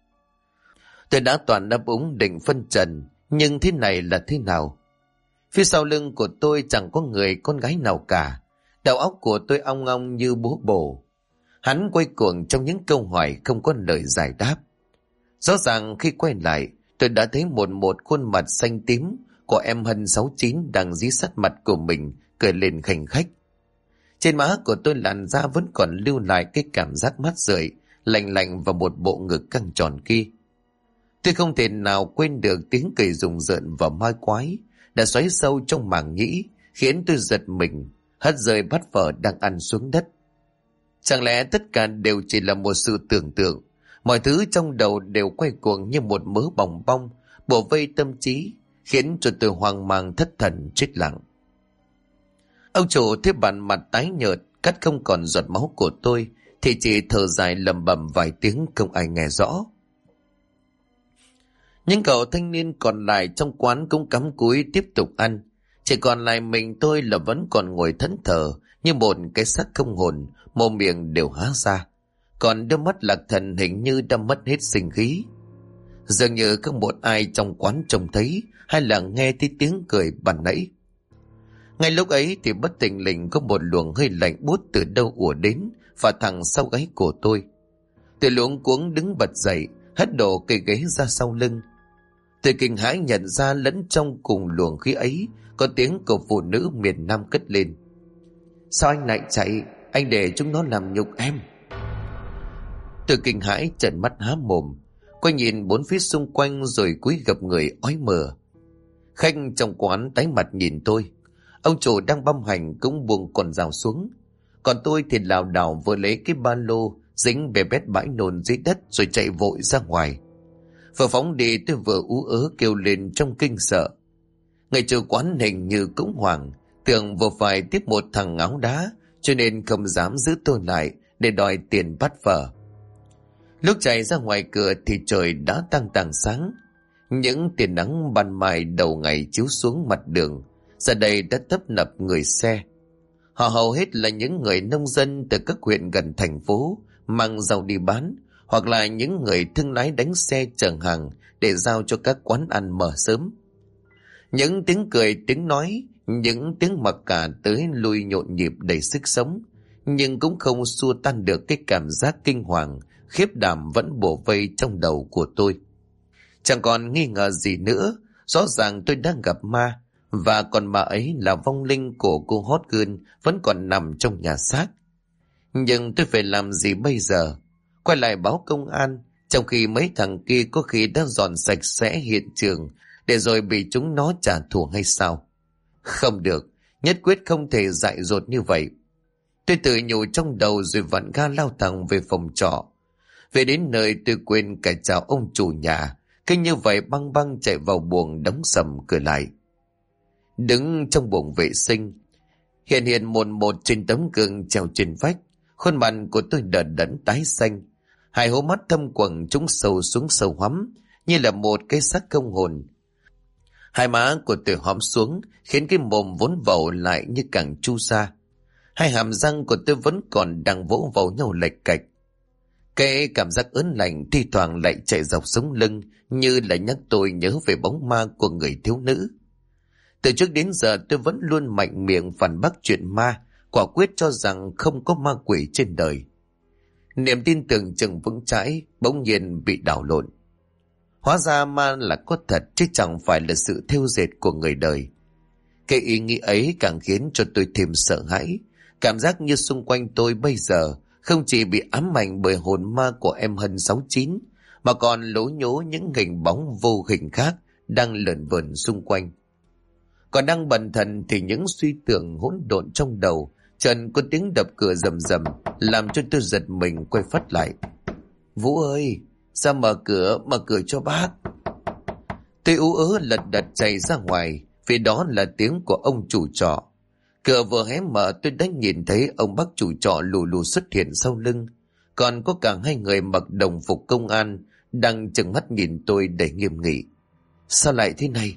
Tôi đã toàn đáp ứng định phân trần, nhưng thế này là thế nào? Phía sau lưng của tôi chẳng có người con gái nào cả. Đầu óc của tôi ong ong như búa bổ. Hắn quay cuồng trong những câu hỏi không có lời giải đáp. Rõ ràng khi quay lại, tôi đã thấy một khuôn mặt xanh tím của em Hân 69 đang dí sát mặt của mình, cười lên khanh khách. Trên má của tôi làn da vẫn còn lưu lại cái cảm giác mát rượi, lạnh lạnh và một bộ ngực căng tròn kia. Tôi không thể nào quên được tiếng cười rùng rợn và ma quái đã xoáy sâu trong màng nhĩ, khiến tôi giật mình, hất rơi bát phở đang ăn xuống đất. Chẳng lẽ tất cả đều chỉ là một sự tưởng tượng? Mọi thứ trong đầu đều quay cuồng như một mớ bòng bong, bủa vây tâm trí, khiến cho tôi hoang mang thất thần chết lặng. Ông chủ thấy bản mặt tái nhợt, cắt không còn giọt máu của tôi, thì chỉ thở dài lầm bầm vài tiếng không ai nghe rõ. Những cậu thanh niên còn lại trong quán cũng cắm cúi tiếp tục ăn. Chỉ còn lại mình tôi là vẫn còn ngồi thẫn thờ như một cái xác không hồn, mồm miệng đều há ra. Còn đôi mắt lạc thần hình như đã mất hết sinh khí. Dường như không một ai trong quán trông thấy hay là nghe thấy tiếng cười ban nãy. Ngay lúc ấy thì bất thình lình có một luồng hơi lạnh buốt từ đâu ùa đến và thẳng sau gáy của tôi. Tôi luống cuống đứng bật dậy, hất đổ cây ghế ra sau lưng. Tôi kinh hãi nhận ra lẫn trong cùng luồng khí ấy có tiếng của phụ nữ miền Nam cất lên. Sao anh lại chạy? Anh để chúng nó làm nhục em. Tôi kinh hãi trợn mắt há mồm, quay nhìn bốn phía xung quanh rồi cúi gập người ói mửa. Khách trong quán tái mặt nhìn tôi. Ông chủ đang băm hành cũng buông con dao xuống. Còn tôi thì lảo đảo vừa lấy cái ba lô dính bè bét bãi nôn dưới đất rồi chạy vội ra ngoài. Vừa phóng đi tôi vừa ú ớ kêu lên trong kinh sợ. Người chủ quán hình như cũng hoảng, tưởng vừa phải tiếp một thằng áo đá, cho nên không dám giữ tôi lại để đòi tiền bát phở. Lúc chạy ra ngoài cửa thì trời đã tăng tàng sáng. Những tia nắng ban mai đầu ngày chiếu xuống mặt đường, giờ đây đã tấp nập người xe. Họ hầu hết là những người nông dân từ các huyện gần thành phố, mang rau đi bán, hoặc là những người thương lái đánh xe chở hàng để giao cho các quán ăn mở sớm. Những tiếng cười, tiếng nói, những tiếng mặc cả tới lui nhộn nhịp đầy sức sống, nhưng cũng không xua tan được cái cảm giác kinh hoàng, khiếp đảm vẫn bủa vây trong đầu của tôi. Chẳng còn nghi ngờ gì nữa, rõ ràng tôi đang gặp ma, và còn ma ấy là vong linh của cô Hot Girl vẫn còn nằm trong nhà xác. Nhưng tôi phải làm gì bây giờ? Quay lại báo công an, trong khi mấy thằng kia có khi đã dọn sạch sẽ hiện trường để rồi bị chúng nó trả thù hay sao? Không được, nhất quyết không thể dại dột như vậy. Tôi tự nhủ trong đầu rồi vặn ga lao thẳng về phòng trọ. Về đến nơi tôi quên cả chào ông chủ nhà, cứ như vậy băng băng chạy vào buồng đóng sầm cửa lại. Đứng trong buồng vệ sinh, hiện hiện một trên tấm gương treo trên vách, khuôn mặt của tôi đờ đẫn tái xanh, hai hố mắt thâm quầng trũng sâu xuống sâu hoắm như là một cái xác không hồn. Hai má của tôi hõm xuống khiến cái mồm vốn vậu lại như càng chu ra. Hai hàm răng của tôi vẫn còn đang vỗ vào nhau lệch cạch. Cái cảm giác ớn lạnh thi thoảng lại chạy dọc sống lưng, như là nhắc tôi nhớ về bóng ma của người thiếu nữ. Từ trước đến giờ tôi vẫn luôn mạnh miệng phản bác chuyện ma, quả quyết cho rằng không có ma quỷ trên đời. Niềm tin tưởng chừng vững chãi bỗng nhiên bị đảo lộn. Hóa ra ma là có thật chứ chẳng phải là sự thêu dệt của người đời. Cái ý nghĩ ấy càng khiến cho tôi thêm sợ hãi, cảm giác như xung quanh tôi bây giờ không chỉ bị ám ảnh bởi hồn ma của em Hân 69, mà còn lố nhố những hình bóng vô hình khác đang lởn vởn xung quanh. Còn đang bần thần thì những suy tưởng hỗn độn trong đầu trần có tiếng đập cửa rầm rầm, làm cho tôi giật mình quay phát lại. Vũ ơi, ra mở cửa cho bác. Tôi ú ớ lật đật chạy ra ngoài, vì đó là tiếng của ông chủ trọ. Cửa vừa hé mở tôi đã nhìn thấy ông bác chủ trọ lù lù xuất hiện sau lưng, còn có cả hai người mặc đồng phục công an đang trừng mắt nhìn tôi đầy nghiêm nghị. Sao lại thế này?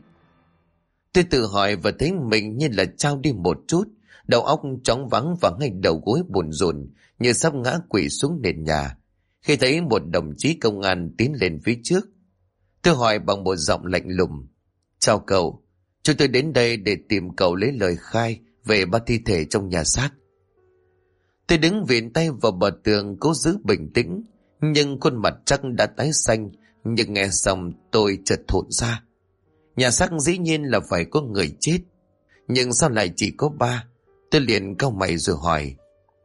Tôi tự hỏi và thấy mình như là trao đi một chút, đầu óc chóng vắng và ngay đầu gối buồn rùn như sắp ngã quỵ xuống nền nhà khi thấy một đồng chí công an tiến lên phía trước. Tôi hỏi bằng một giọng lạnh lùng: Chào cậu, chúng tôi đến đây để tìm cậu lấy lời khai về ba thi thể trong nhà xác. Tôi đứng vịn tay vào bờ tường cố giữ bình tĩnh, nhưng khuôn mặt chắc đã tái xanh. Nhưng nghe xong tôi chợt thốt ra: nhà xác dĩ nhiên là phải có người chết, nhưng sao lại chỉ có ba? Tôi liền cau mày rồi hỏi: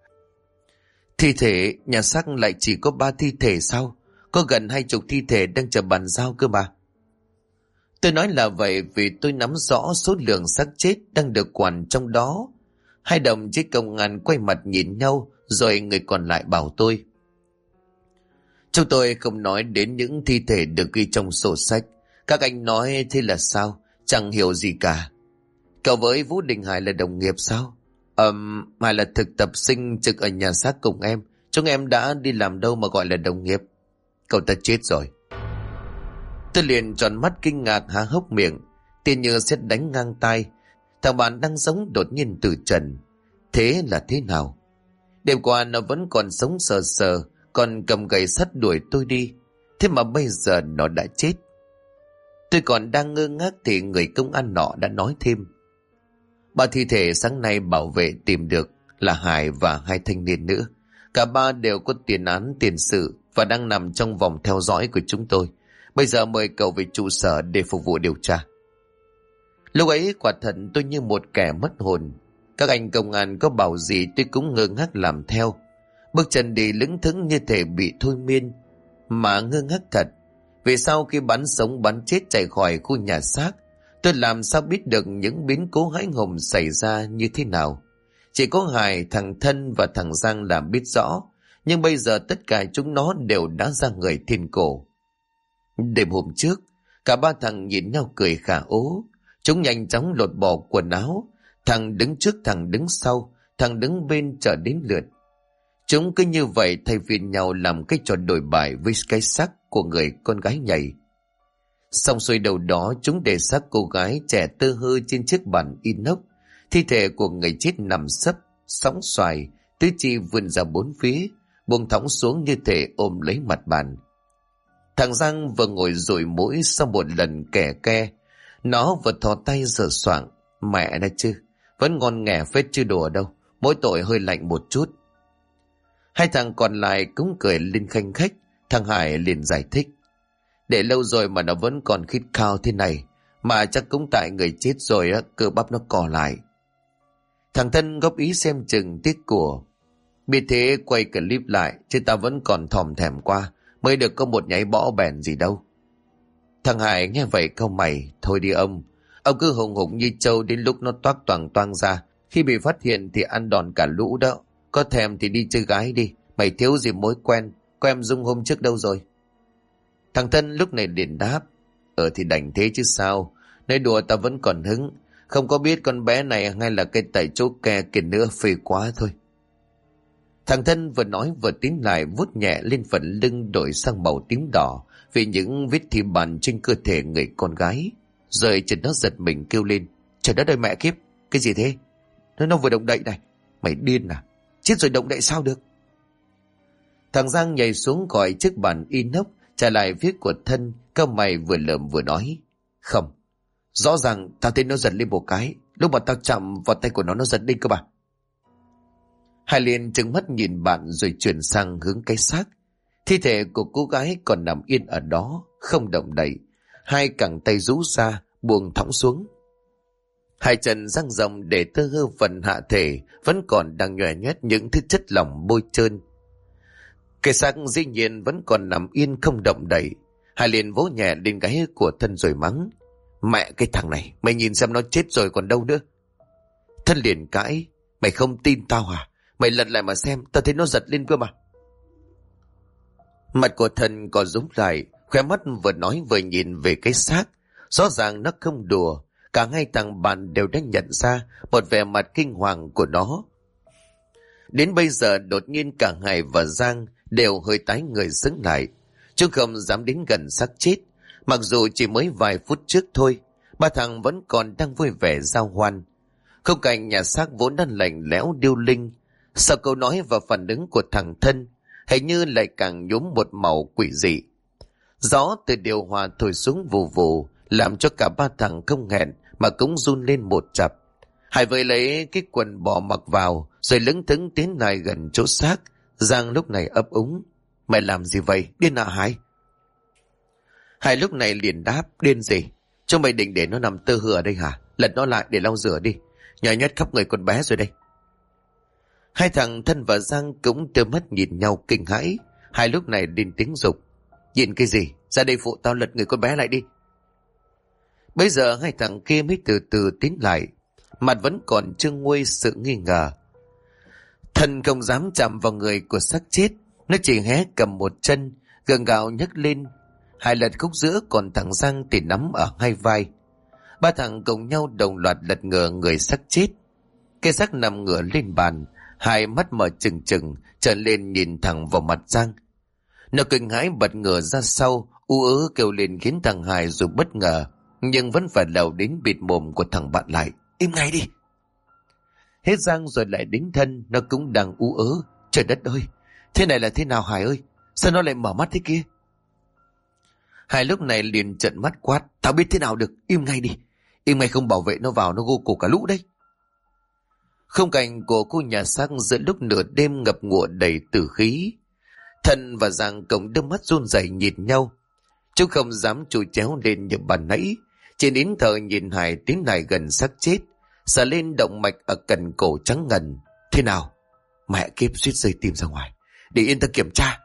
thi thể nhà xác lại chỉ có 3 thi thể sao? Có gần 20 thi thể đang chờ bàn giao cơ mà. Tôi nói là vậy vì tôi nắm rõ số lượng xác chết đang được quản trong đó. Hai đồng chí công an quay mặt nhìn nhau, rồi người còn lại bảo tôi: chúng tôi không nói đến những thi thể được ghi trong sổ sách. Các anh nói thế là sao? Chẳng hiểu gì cả. Cậu với Vũ Đình Hải là đồng nghiệp sao? Hải là thực tập sinh trực ở nhà xác cùng em. Chúng em đã đi làm đâu mà gọi là đồng nghiệp? Cậu ta chết rồi. Tôi liền tròn mắt kinh ngạc há hốc miệng. Tiền như sét đánh ngang tai. Thằng bạn đang sống đột nhiên từ trần. Thế là thế nào? Đêm qua nó vẫn còn sống sờ sờ, còn cầm gậy sắt đuổi tôi đi. Thế mà bây giờ nó đã chết. Tôi còn đang ngơ ngác thì người công an nọ đã nói thêm: 3 thi thể sáng nay bảo vệ tìm được là Hải và 2 thanh niên nữa. Cả 3 đều có tiền án tiền sự và đang nằm trong vòng theo dõi của chúng tôi. Bây giờ mời cậu về trụ sở để phục vụ điều tra. Lúc ấy quả thật tôi như một kẻ mất hồn. Các anh công an có bảo gì tôi cũng ngơ ngác làm theo. Bước chân đi lững thững như thể bị thôi miên. Mà ngơ ngác thật. Vì sau khi bắn sống bắn chết chạy khỏi khu nhà xác, tôi làm sao biết được những biến cố hãi hùng xảy ra như thế nào? Chỉ có Hải, thằng Thân và thằng Giang làm biết rõ, nhưng bây giờ tất cả chúng nó đều đã ra người thiên cổ. Đêm hôm trước, cả 3 thằng nhìn nhau cười khả ố. Chúng nhanh chóng lột bỏ quần áo, thằng đứng trước thằng đứng sau, thằng đứng bên chờ đến lượt. Chúng cứ như vậy thay phiên nhau làm cái trò đổi bài với cái xác của người con gái nhảy. Xong xuôi đầu đó, chúng để xác cô gái trẻ tơ hơ trên chiếc bàn inox. Thi thể của người chết nằm sấp, sóng xoài, tứ chi vươn ra bốn phía, buông thõng xuống như thể ôm lấy mặt bàn. Thằng Giang vừa ngồi dụi mũi sau một lần kẻ ke. Nó vừa thò tay sờ soạng. Mẹ nó chứ, vẫn ngon nghẻ phết chứ đùa đâu, mỗi tội hơi lạnh một chút. Hai thằng còn lại cũng cười lên khanh khách. Thằng Hải liền giải thích. Để lâu rồi mà nó vẫn còn khít khao thế này, mà chắc cũng tại người chết rồi á, cơ bắp nó cò lại. Thằng Thân góp ý xem chừng tiếc của. Biết thế quay clip lại, chứ ta vẫn còn thòm thèm qua, mới được có một nháy bõ bèn gì đâu. Thằng Hải nghe vậy cau mày. Thôi đi ông cứ hùng hục như trâu, đến lúc nó toác toang ra, khi bị phát hiện thì ăn đòn cả lũ đó. Có thèm thì đi chơi gái đi, mày thiếu gì mối quen, có em Dung hôm trước đâu rồi? Thằng Thân lúc này liền đáp. Thì đành thế chứ sao, nói đùa ta vẫn còn hứng, không có biết con bé này hay là cái tại chỗ ke kia nữa, phê quá thôi. Thằng Thân vừa nói vừa tiến lại vuốt nhẹ lên phần lưng đổi sang màu tím đỏ vì những vết thi bàn trên cơ thể người con gái. Rồi chợt nó giật mình kêu lên. Trời đất ơi mẹ kiếp, cái gì thế? Nó vừa động đậy này. Mày điên à? Chết rồi động đậy sao được? Thằng Giang nhảy xuống khỏi chiếc bàn inox, trả lại phía của Thân, cau mày vừa lườm vừa nói. Không, rõ ràng tao thấy nó giật lên một cái, lúc mà tao chạm vào tay của nó giật đi cơ mà. Hải liền trừng mắt nhìn bạn rồi chuyển sang hướng cái xác. Thi thể của cô gái còn nằm yên ở đó, không động đậy. Hai cẳng tay rũ ra, buông thõng xuống. Hai chân dang rộng để tơ hư phần hạ thể vẫn còn đang nhòe nhét những thứ chất lỏng bôi trơn. Cái xác dĩ nhiên vẫn còn nằm yên không động đậy. Hải liền vỗ nhẹ lên gáy của Thân rồi mắng. Mẹ cái thằng này, mày nhìn xem nó chết rồi còn đâu nữa. Thân liền cãi. Mày không tin tao à? Mày lật lại mà xem, tao thấy nó giật lên cơ mà. Mặt của Thân có rúm lại, khóe mắt vừa nói vừa nhìn về cái xác. Rõ ràng nó không đùa. Cả hai thằng bạn đều đã nhận ra một vẻ mặt kinh hoàng của nó. Đến bây giờ đột nhiên cả Hải và Giang đều hơi tái người sững lại. Chúng không dám đến gần xác chết. Mặc dù chỉ mới vài phút trước thôi, ba thằng vẫn còn đang vui vẻ giao hoan. Khung cảnh nhà xác vốn đang lạnh lẽo điêu linh, sau câu nói và phản ứng của thằng Thân, hình như lại càng nhuốm một màu quỷ dị. Gió từ điều hòa thổi xuống vù vù, làm cho cả ba thằng không hẹn mà cũng run lên một chập. Hải vội lấy cái quần bò mặc vào, rồi lững thững tiến lại gần chỗ xác. Giang lúc này ấp úng. Mày làm gì vậy? Điên à Hải? Hải lúc này liền đáp. Điên gì? Chúng mày định để nó nằm tơ hừ ở đây hả? Lật nó lại để lau rửa đi. Nhòi nhét khắp người con bé rồi đây. Hai thằng Thân và Giang cũng đưa mắt nhìn nhau kinh hãi. Hải lúc này lên tiếng giục. Nhìn cái gì? Ra đây phụ tao lật người con bé lại đi. Bây giờ hai thằng kia mới từ từ tiến lại. Mặt vẫn còn trương nguôi sự nghi ngờ. Thân không dám chạm vào người của xác chết. Nó chỉ hé cầm một chân, gượng gạo nhấc lên. Hai lật khúc giữa, còn thằng Giang thì nắm ở hai vai. Ba thằng cùng nhau đồng loạt lật ngửa người xác chết. Cái xác nằm ngửa lên bàn, hai mắt mở trừng trừng, trợn lên nhìn thẳng vào mặt Giang. Nó kinh hãi bật ngửa ra sau, ú ớ kêu lên khiến thằng Hải dù bất ngờ, nhưng vẫn phải lầu đến bịt mồm của thằng bạn lại. Im ngay đi! Hết Giang rồi lại đến Thân, nó cũng đang ú ớ. Trời đất ơi! Thế này là thế nào Hải ơi? Sao nó lại mở mắt thế kia? Hải lúc này liền trợn mắt quát. Tao biết thế nào được, im ngay đi. Im ngay không bảo vệ nó vào, nó gô cổ cả lũ đấy. Khung cảnh của khu nhà xác giữa lúc nửa đêm ngập ngụa đầy tử khí. Thân và Giang cộng đôi mắt run rẩy nhìn nhau. Chúng không dám chui chéo lên như bàn nãy, chỉ nín thở nhìn Hải tiến lại gần xác chết, sờ lên động mạch ở cần cổ trắng ngần. Thế nào? Mẹ kiếp, suýt rơi tim ra ngoài. Để yên ta kiểm tra.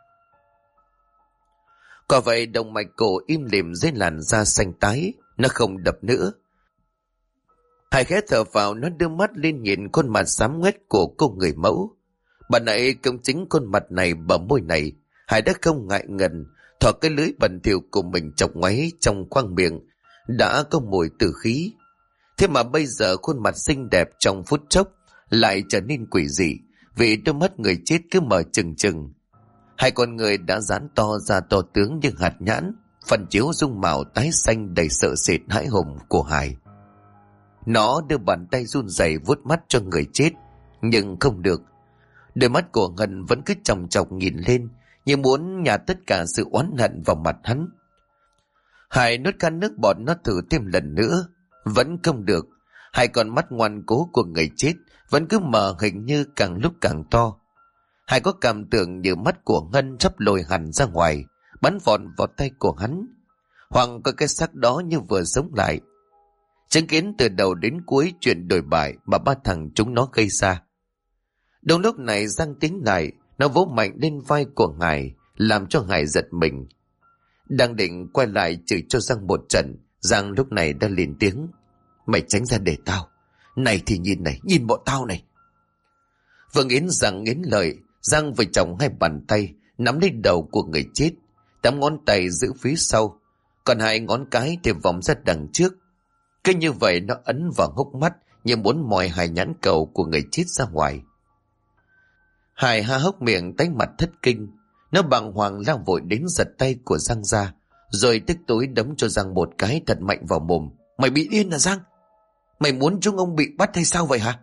Quả vậy động mạch cổ im lìm dưới làn da xanh tái, nó không đập nữa. Hải khẽ thở vào, nó đưa mắt lên nhìn khuôn mặt xám ngoét của cô người mẫu. Bà nãy cũng chính khuôn mặt này, bờ môi này, Hải đã không ngại ngần thò cái lưới bẩn thỉu của mình chọc ngoáy trong khoang miệng đã có mùi tử khí. Thế mà bây giờ khuôn mặt xinh đẹp trong phút chốc lại trở nên quỷ dị, vì đôi mắt người chết cứ mở trừng trừng. Hai con người đã dán to ra to tướng như hạt nhãn, phần chiếu dung mạo tái xanh đầy sợ sệt hãi hùng của Hải. Nó đưa bàn tay run rẩy vuốt mắt cho người chết, nhưng không được. Đôi mắt của Ngân vẫn cứ chòng chọc nhìn lên, như muốn nhả tất cả sự oán hận vào mặt hắn. Hải nuốt can nước bọt, nó thử thêm lần nữa, vẫn không được. Hai con mắt ngoan cố của người chết vẫn cứ mở hình như càng lúc càng to. Hải có cảm tưởng như mắt của Ngân sắp lồi hẳn ra ngoài, bắn vọt vào tay của hắn. Hoặc có cái xác đó như vừa sống lại. Chứng kiến từ đầu đến cuối chuyện đổi bại mà ba thằng chúng nó gây ra. Đúng lúc này Giang tính lại, nó vỗ mạnh lên vai của Hải, làm cho Hải giật mình. Đang định quay lại chửi cho Giang một trận, Giang lúc này đã lên tiếng: "Mày tránh ra để tao. Này thì nhìn này, nhìn bọn tao này." Vừa nghiến răng nghiến lợi, Giang vừa chồng hai bàn tay nắm lấy đầu của người chết, 8 ngón tay giữ phía sau, còn 2 ngón cái thì vòng ra đằng trước. Cứ như vậy nó ấn vào hốc mắt, như muốn moi 2 nhãn cầu của người chết ra ngoài. Hải há hốc miệng tái mặt thất kinh, nó bàng hoàng lao vội đến giật tay của Giang ra, rồi tức tối đấm cho Giang một cái thật mạnh vào mồm. "Mày bị điên à Giang? Mày muốn chúng ông bị bắt hay sao vậy hả?"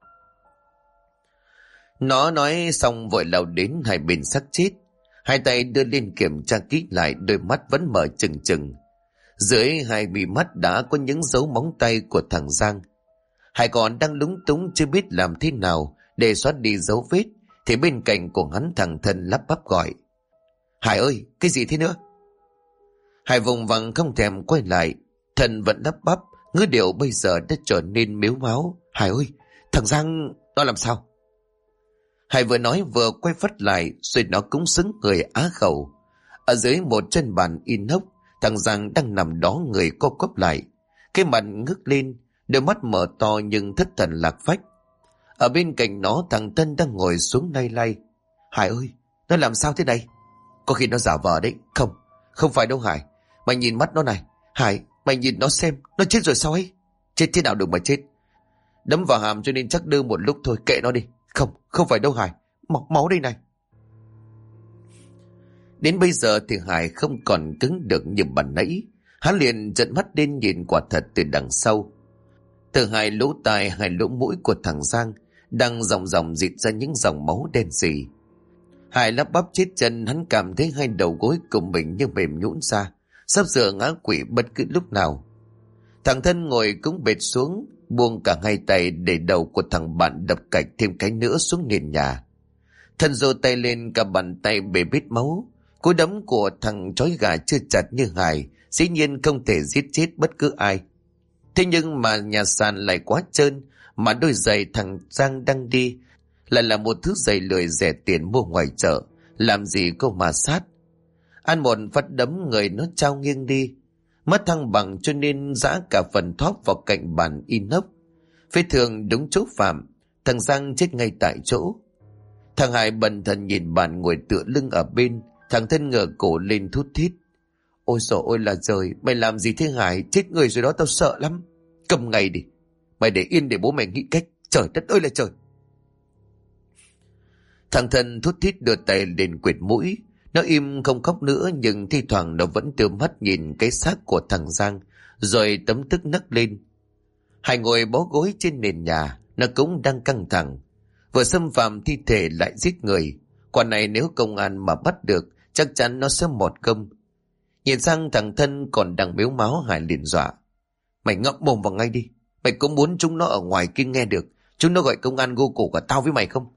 Nó nói xong vội lao đến hai bên xác chết, 2 tay đưa lên kiểm tra kỹ lại, đôi mắt vẫn mở trừng trừng. Dưới 2 mí mắt đã có những dấu móng tay của thằng Giang. Hải còn đang lúng túng chưa biết làm thế nào để xóa đi dấu vết, thì bên cạnh của hắn thằng Thân lắp bắp gọi: "Hải ơi, cái gì thế nữa?" Hải vùng vằng không thèm quay lại, Thân vẫn lắp bắp, ngữ điệu bây giờ đã trở nên mếu máo: "Hải ơi, thằng Giang nó làm sao?" Hải vừa nói vừa quay phắt lại, rồi nó cũng sững người á khẩu. Ở dưới một chân bàn inox, thằng Giang đang nằm đó, người co quắp lại, cái mặt ngước lên, đôi mắt mở to nhưng thất thần lạc phách. Ở bên cạnh nó thằng Tân đang ngồi xuống lay lay: "Hải ơi, nó làm sao thế này? Có khi nó giả vờ đấy." "Không, không phải đâu Hải. Mày nhìn mắt nó này. Hải, mày nhìn nó xem, nó chết rồi sao ấy?" "Chết thế nào được mà chết? Đấm vào hàm cho nên chắc đưa một lúc thôi, kệ nó đi." "Không, không phải đâu Hải. Máu đây này." Đến bây giờ thì Hải không còn cứng được như ban nãy. Hắn liền trợn mắt lên nhìn quả thật từ đằng sau. Từ 2 lỗ tai, 2 lỗ mũi của thằng Giang đang dòng dòng rịt ra những dòng máu đen sì. Hải lắp bắp chết chân, hắn cảm thấy 2 đầu gối của mình như mềm nhũn ra, sắp sửa ngã quỵ bất cứ lúc nào. Thằng Thân ngồi cũng bệt xuống, buông cả 2 tay để đầu của thằng bạn đập cạch thêm cái nữa xuống nền nhà. Thân giơ tay lên, cả bàn tay bê bết máu. Cú đấm của thằng trói gà chưa chặt như Hải dĩ nhiên không thể giết chết bất cứ ai. Thế nhưng mà nhà sàn lại quá trơn, mà đôi giày thằng Giang đang đi lại là một thứ giày lười rẻ tiền mua ngoài chợ, làm gì có mà sát. Ăn một phát đấm, người nó trao nghiêng đi, mất thăng bằng cho nên giã cả phần thóp vào cạnh bàn inox. Vết thương đúng chỗ phạm, thằng Giang chết ngay tại chỗ. Thằng Hải bần thần nhìn bạn ngồi tựa lưng ở bên, thằng Thân ngửa cổ lên thút thít: "Ôi dồi ôi là trời, mày làm gì thế Hải? Chết người rồi đó, tao sợ lắm." "Cầm ngay đi, mày để yên để bố mày nghĩ cách. Trời đất ơi là trời." Thằng Thân thút thít đưa tay lên quệt mũi. Nó im không khóc nữa, nhưng thi thoảng nó vẫn đưa mắt nhìn cái xác của thằng Giang, rồi tấm tức nấc lên. Hải ngồi bó gối trên nền nhà, nó cũng đang căng thẳng. Vừa xâm phạm thi thể lại giết người. Quả này nếu công an mà bắt được, chắc chắn nó sẽ mọt công. Nhìn sang thằng Thân còn đang mếu máo, Hải liền dọa: "Mày ngậm mồm vào ngay đi. Mày có muốn chúng nó ở ngoài kia nghe được chúng nó gọi công an gô cổ cả tao với mày không?"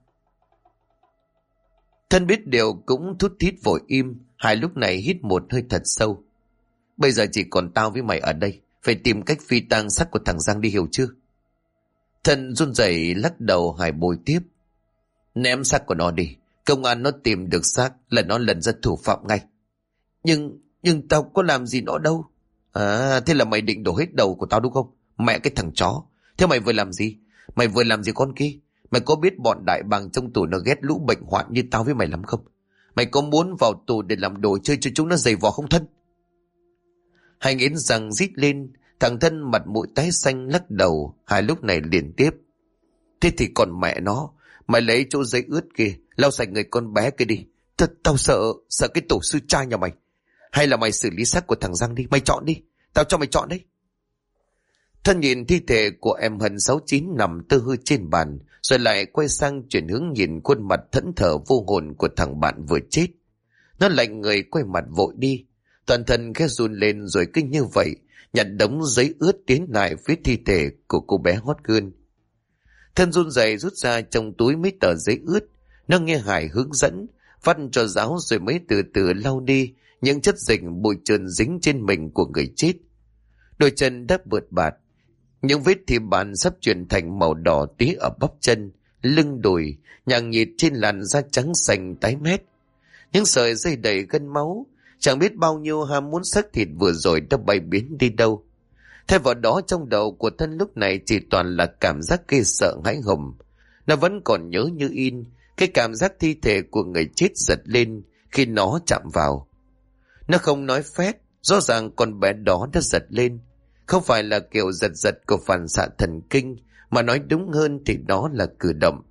Thân biết điều cũng thút thít vội im. Hải lúc này hít một hơi thật sâu: "Bây giờ chỉ còn tao với mày ở đây, phải tìm cách phi tang xác của thằng Giang đi, hiểu chưa?" Thân run rẩy lắc đầu. Hải bồi tiếp: "Ném xác của nó đi, công an nó tìm được xác là nó lần ra thủ phạm ngay." Nhưng tao có làm gì nó đâu." "À, thế là mày định đổ hết đầu của tao đúng không? Mẹ cái thằng chó. Thế mày vừa làm gì? Mày vừa làm gì con kia? Mày có biết bọn đại bàng trong tù nó ghét lũ bệnh hoạn như tao với mày lắm không? Mày có muốn vào tù để làm đồ chơi cho chúng nó giày vò không Thân?" Hai nghiến răng rít lên. Thằng Thân mặt mũi tái xanh lắc đầu. Hai lúc này liền tiếp: "Thế thì còn mẹ nó, mày lấy chỗ giấy ướt kia lau sạch người con bé kia đi. Tao sợ cái tổ sư cha nhà mày. Hay là mày xử lý xác của thằng Giang đi, mày chọn đi, tao cho mày chọn đấy." Thân nhìn thi thể của em Hân 69 nằm tơ hư trên bàn, rồi lại quay sang chuyển hướng nhìn khuôn mặt thẫn thờ vô hồn của thằng bạn vừa chết. Nó lạnh người quay mặt vội đi, toàn thân khẽ run lên rồi kinh như vậy, nhặt đống giấy ướt tiến lại phía thi thể của cô bé hót gơn. Thân run rẩy rút ra trong túi mấy tờ giấy ướt, nó nghe Hải hướng dẫn, vắt cho ráo rồi mới từ từ lau đi những chất dịch bụi trơn dính trên mình của người chết. Đôi chân đã bượt bạt, những vết thì bàn sắp chuyển thành màu đỏ tí ở bắp chân, lưng đùi, nhằng nhịt trên làn da trắng xanh tái mét. Những sợi dây đầy gân máu, chẳng biết bao nhiêu ham muốn xác thịt vừa rồi đã bay biến đi đâu. Thay vào đó trong đầu của Thân lúc này chỉ toàn là cảm giác ghê sợ hãi hùng. Nó vẫn còn nhớ như in cái cảm giác thi thể của người chết giật lên khi nó chạm vào. Nó không nói phét, rõ ràng con bé đó đã giật lên. Không phải là kiểu giật giật của phản xạ thần kinh, mà nói đúng hơn thì đó là cử động.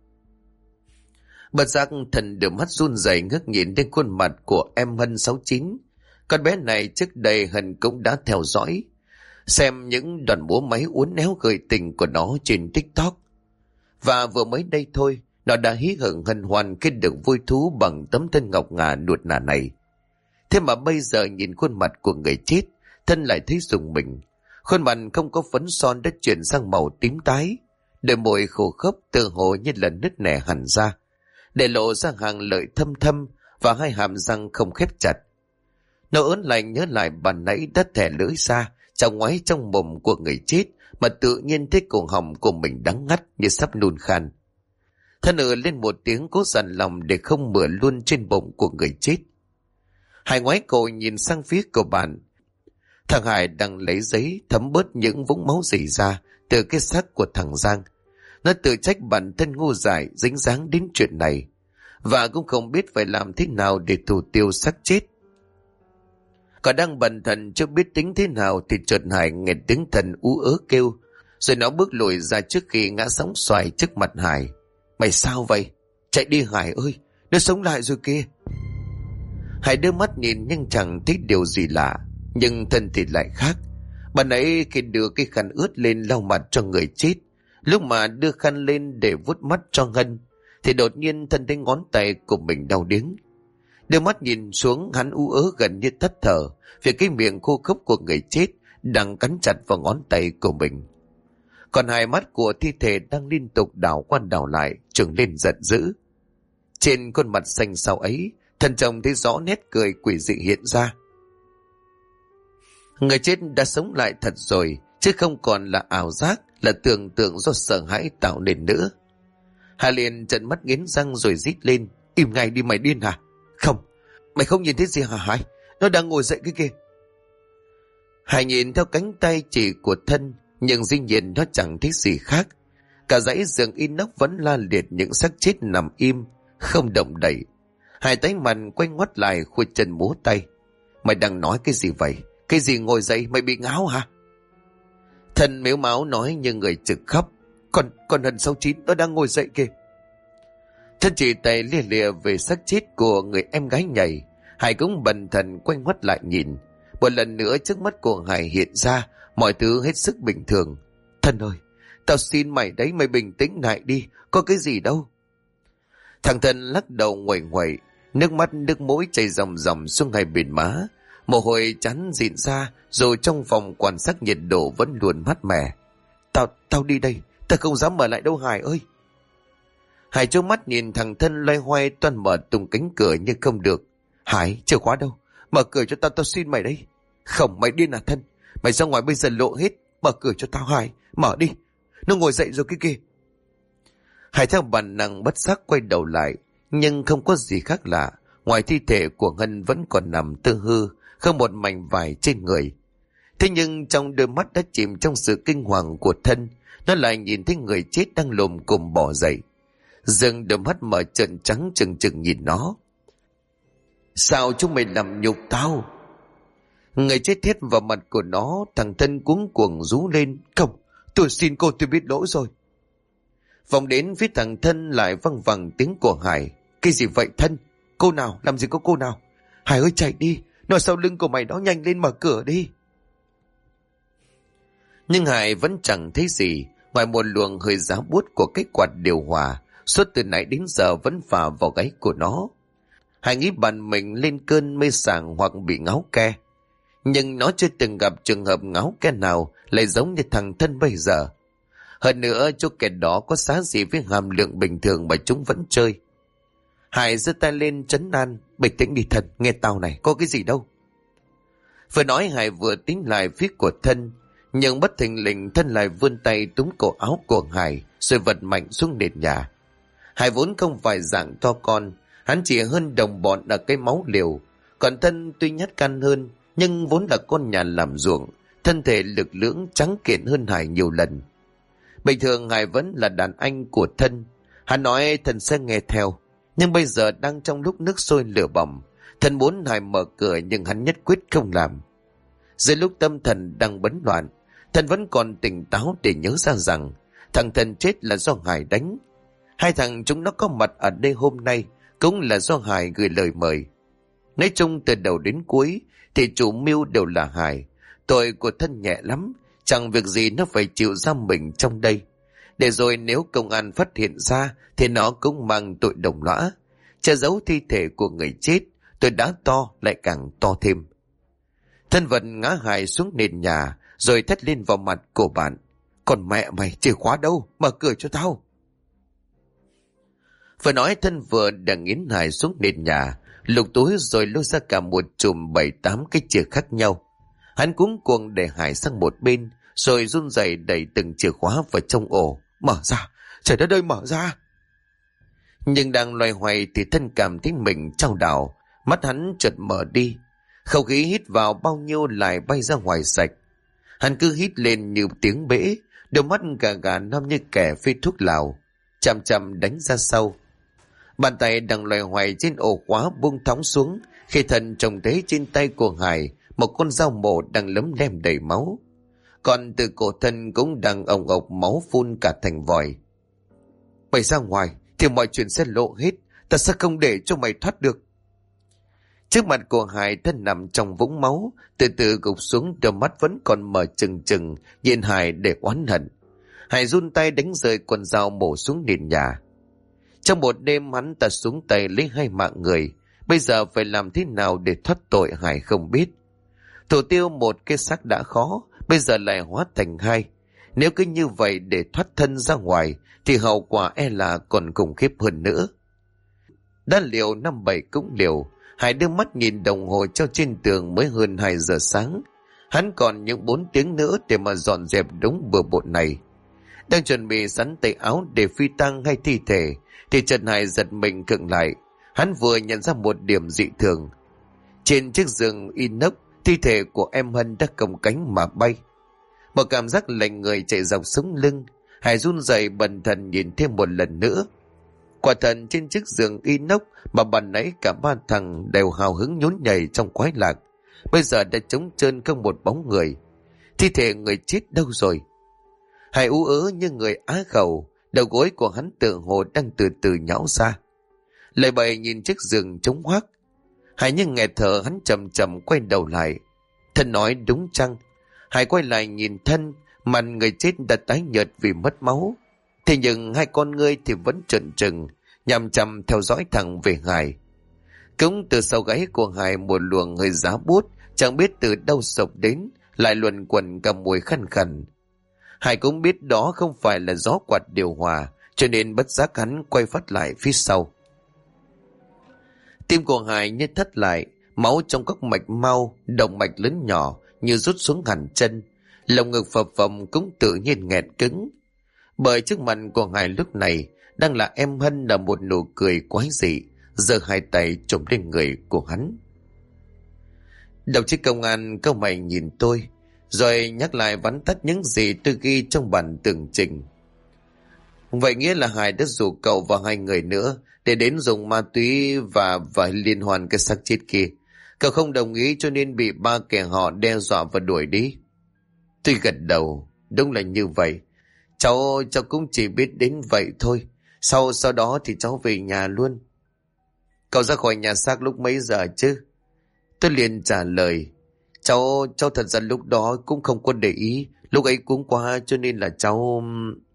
Bất giác Thần đưa mắt run rẩy ngước nhìn đến khuôn mặt của em Hân 69. Con bé này trước đây Hân cũng đã theo dõi, xem những đoạn múa máy uốn éo gợi tình của nó trên TikTok. Và vừa mới đây thôi, nó đã hí hửng hân hoan khi được vui thú bằng tấm thân ngọc ngà nuột nà này. Thế mà bây giờ nhìn khuôn mặt của người chết, Thân lại thấy rùng mình. Khuôn mặt không có phấn son đã chuyển sang màu tím tái, đôi môi khô khốc tựa hồ như là nứt nẻ hẳn ra, để lộ ra hàng lợi thâm thâm và hai hàm răng không khép chặt. Nó ớn lạnh nhớ lại bàn nãy đã thẻ lưỡi ra trong ngoáy trong mồm của người chết, mà tự nhiên thấy cổ họng của mình đắng ngắt như sắp nôn khan. Thân lên một tiếng cố dằn lòng để không mửa luôn trên bụng của người chết. Hải ngoái cổ nhìn sang phía của bạn. Thằng Hải đang lấy giấy thấm bớt những vũng máu rỉ ra từ cái xác của thằng Giang. Nó tự trách bản thân ngu dại dính dáng đến chuyện này, và cũng không biết phải làm thế nào để thủ tiêu xác chết. Còn đang bần thần chưa biết tính thế nào thì chợt Hải nghe tiếng Thần ú ớ kêu, rồi nó bước lùi ra trước khi ngã sóng xoài trước mặt Hải. Mày sao vậy? Chạy đi Hải ơi, nó sống lại rồi kia. Hải đưa mắt nhìn nhưng chẳng thấy điều gì lạ, nhưng Thân thì lại khác. Bạn ấy khi đưa cái khăn ướt lên lau mặt cho người chết, lúc mà đưa khăn lên để vuốt mắt cho Hân, thì đột nhiên Thân thấy ngón tay của mình đau điếng. Đưa mắt nhìn xuống, hắn ú ớ gần như thất thở vì cái miệng khô khốc của người chết đang cắn chặt vào ngón tay của mình. Còn hai mắt của thi thể đang liên tục đảo qua đảo lại, trừng lên giận dữ. Trên khuôn mặt xanh xao ấy, Thân chồng thấy rõ nét cười quỷ dị hiện ra. Người chết đã sống lại thật rồi, chứ không còn là ảo giác, là tưởng tượng do sợ hãi tạo nên nữa. Hà liền trợn mắt nghiến răng rồi rít lên. Im ngay đi, mày điên hả? Không, mày không nhìn thấy gì hả Hải? Nó đang ngồi dậy cái kia. Hải nhìn theo cánh tay chỉ của Thân, nhưng dĩ nhiên nó chẳng thấy gì khác. Cả dãy giường inox vẫn la liệt những xác chết nằm im, không động đậy. Hải tái mặt quay ngoắt lại, khuỷu chân múa tay. Mày đang nói cái gì vậy? Cái gì ngồi dậy, mày bị ngáo hả? Thân mếu máu nói như người trực khóc. Con Hân 69 nó đang ngồi dậy kìa. Thân chỉ tay lia lịa về xác chết của người em gái nhảy. Hải cũng bần thần quay ngoắt lại nhìn. Một lần nữa trước mắt của Hải hiện ra mọi thứ hết sức bình thường. Thân ơi, tao xin mày đấy, mày bình tĩnh lại đi, có cái gì đâu. Thằng Thân lắc đầu nguẩy nguẩy, nước mắt nước mũi chảy ròng ròng xuống hai bên má, mồ hôi chán dịn ra, rồi trong phòng quan sát nhiệt độ vẫn luôn mát mẻ. Tao đi đây, tao không dám mở lại đâu Hải ơi. Hải trố mắt nhìn thằng Thân loay hoay toan mở tung cánh cửa nhưng không được. Hải, chìa khóa đâu? Mở cửa cho tao xin mày đây. Không, mày điên à Thân? Mày ra ngoài bây giờ lộ hết. Mở cửa cho tao Hải, mở đi. Nó ngồi dậy rồi kia. Hải theo bản năng bất giác quay đầu lại, nhưng không có gì khác lạ. Ngoài thi thể của Hân vẫn còn nằm tơ hư, không một mảnh vải trên người. Thế nhưng trong đôi mắt đã chìm trong sự kinh hoàng của Thân, nó lại nhìn thấy người chết đang lồm cồm bò dậy. Dừng đôi mắt mở trợn trắng trừng trừng nhìn nó. Sao chúng mày làm nhục tao? Người chết thét vào mặt của nó. Thằng Thân cuống cuồng rú lên. Không, tôi xin cô, tôi biết lỗi rồi. Vòng đến phía thằng Thân lại văng vẳng tiếng của Hải. Cái gì vậy Thân? Cô nào? Làm gì có cô nào? Hải ơi chạy đi, nó sau lưng của mày đó, nhanh lên mở cửa đi. Nhưng Hải vẫn chẳng thấy gì. Ngoài một luồng hơi giá buốt của cái quạt điều hòa, suốt từ nãy đến giờ vẫn phả vào gáy của nó. Hải nghĩ bạn mình lên cơn mê sảng hoặc bị ngáo ke. Nhưng nó chưa từng gặp trường hợp ngáo ke nào lại giống như thằng Thân bây giờ. Hơn nữa, chỗ kẻ đó có xá gì với hàm lượng bình thường mà chúng vẫn chơi. Hải giơ tay lên trấn an: bình tĩnh đi Thân, nghe tao này, có cái gì đâu. Vừa nói Hải vừa tính lại phía của Thân, nhưng bất thình lình Thân lại vươn tay túm cổ áo của Hải rồi vật mạnh xuống nền nhà. Hải vốn không phải dạng to con, hắn chỉ hơn đồng bọn ở cái máu liều, còn Thân tuy nhát can hơn nhưng vốn là con nhà làm ruộng, thân thể lực lưỡng trắng kiện hơn Hải nhiều lần. Bình thường Hải vẫn là đàn anh của Thân, hắn nói Thân sẽ nghe theo, nhưng bây giờ đang trong lúc nước sôi lửa bỏng, Thân muốn Hải mở cửa nhưng hắn nhất quyết không làm. Giữa lúc tâm thần đang bấn loạn, Thân vẫn còn tỉnh táo để nhớ ra rằng thằng Thân chết là do Hải đánh. Hai thằng chúng nó có mặt ở đây hôm nay cũng là do Hải gửi lời mời. Nói chung từ đầu đến cuối thì chủ mưu đều là Hải. Tội của Thân nhẹ lắm, chẳng việc gì nó phải chịu ra mình trong đây. Để rồi nếu công an phát hiện ra thì nó cũng mang tội đồng lõa, che giấu thi thể của người chết. Tội đã to lại càng to thêm. Thân vật ngã Hải xuống nền nhà rồi thét lên vào mặt của bạn: còn mẹ mày, chìa khóa đâu, mở cửa cho tao. Vừa nói Thân vừa đã nghiến Hải xuống nền nhà, lục túi rồi lôi ra cả một chùm 7-8 cái chìa khác nhau. Hắn cuống cuồng để Hải sang một bên rồi run rẩy đẩy từng chìa khóa vào trong ổ. Mở ra, trời đất ơi, mở ra. Nhưng đang loay hoay thì Thân cảm thấy mình chao đảo, mắt hắn chợt mở đi, không khí hít vào bao nhiêu lại bay ra ngoài sạch. Hắn cứ hít lên như tiếng bể, đôi mắt gà gà năm như kẻ phê thuốc lào, chậm chậm đánh ra sau. Bàn tay đang loay hoay trên ổ khóa buông thõng xuống khi Thân trông thấy trên tay của Hải một con dao mổ đang lấm lem đầy máu, còn từ cổ Thân cũng đang ồng ộc máu phun cả thành vòi. Mày ra ngoài thì mọi chuyện sẽ lộ hết, ta sẽ không để cho mày thoát được. Trước mặt của Hải, Thân nằm trong vũng máu, từ từ gục xuống, đôi mắt vẫn còn mở trừng trừng nhìn Hải để oán hận. Hải run tay đánh rơi con dao mổ xuống nền nhà. Trong một đêm hắn ta xuống tay lấy 2 mạng người, bây giờ phải làm thế nào để thoát tội Hải không biết. Thủ tiêu một cái xác đã khó, bây giờ lại hóa thành 2. Nếu cứ như vậy để thoát thân ra ngoài thì hậu quả e là còn khủng khiếp hơn nữa. Đã liều 5-7 cũng liều. Hải đưa mắt nhìn đồng hồ treo trên tường, mới hơn 2 giờ sáng. Hắn còn những 4 tiếng nữa để mà dọn dẹp đống bừa bộn này. Đang chuẩn bị sắn tay áo để phi tang hay thi thể thì chợt Hải giật mình khựng lại. Hắn vừa nhận ra một điểm dị thường. Trên chiếc giường inox, thi thể của em Hân đã còng cánh mà bay. Một cảm giác lạnh người chạy dọc sống lưng. Hải run rẩy bần thần nhìn thêm một lần nữa. Quả thật trên chiếc giường inox mà ban nãy cả 3 thằng đều hào hứng nhún nhảy trong khoái lạc, bây giờ đã trống trơn không một bóng người. Thi thể người chết đâu rồi? Hải ú ớ như người á khẩu, đầu gối của hắn tự hồ đang từ từ nhão ra. Lời bày nhìn chiếc giường trống hoác. Hải như nghẹt thở, hắn chậm chậm quay đầu lại. Thân nói đúng chăng? Hải quay lại nhìn Thân, mặt người chết đã tái nhợt vì mất máu. Thế nhưng 2 con ngươi thì vẫn trợn trừng, nhằm chằm theo dõi thẳng về Hải. Cũng từ sau gáy của Hải một luồng hơi giá buốt, chẳng biết từ đâu sộc đến, lại luẩn quẩn cả mùi khăn khẩn. Hải cũng biết đó không phải là gió quạt điều hòa, cho nên bất giác hắn quay phát lại phía sau. Tim của Hải như thắt lại, máu trong các mạch mau, động mạch lớn nhỏ như rút xuống hẳn chân, lồng ngực phập phồng cũng tự nhiên nghẹt cứng. Bởi trước mặt của Hải lúc này đang là em Hân, là một nụ cười quái dị, giơ 2 tay chụm lên người của hắn. Đồng chí công an, câu mày nhìn tôi, rồi nhắc lại vắn tắt những gì tôi ghi trong bản tường trình. Vậy nghĩa là Hải đã rủ cậu và 2 người nữa để đến dùng ma túy và liên hoàn cái xác chết kia. Cậu không đồng ý cho nên bị 3 kẻ họ đe dọa và đuổi đi. Tôi gật đầu, đúng là như vậy. Cháu cũng chỉ biết đến vậy thôi. Sau đó thì cháu về nhà luôn. Cậu ra khỏi nhà xác lúc mấy giờ chứ? Tôi liền trả lời, cháu thật ra lúc đó cũng không có để ý, lúc ấy cuống quá cho nên là cháu...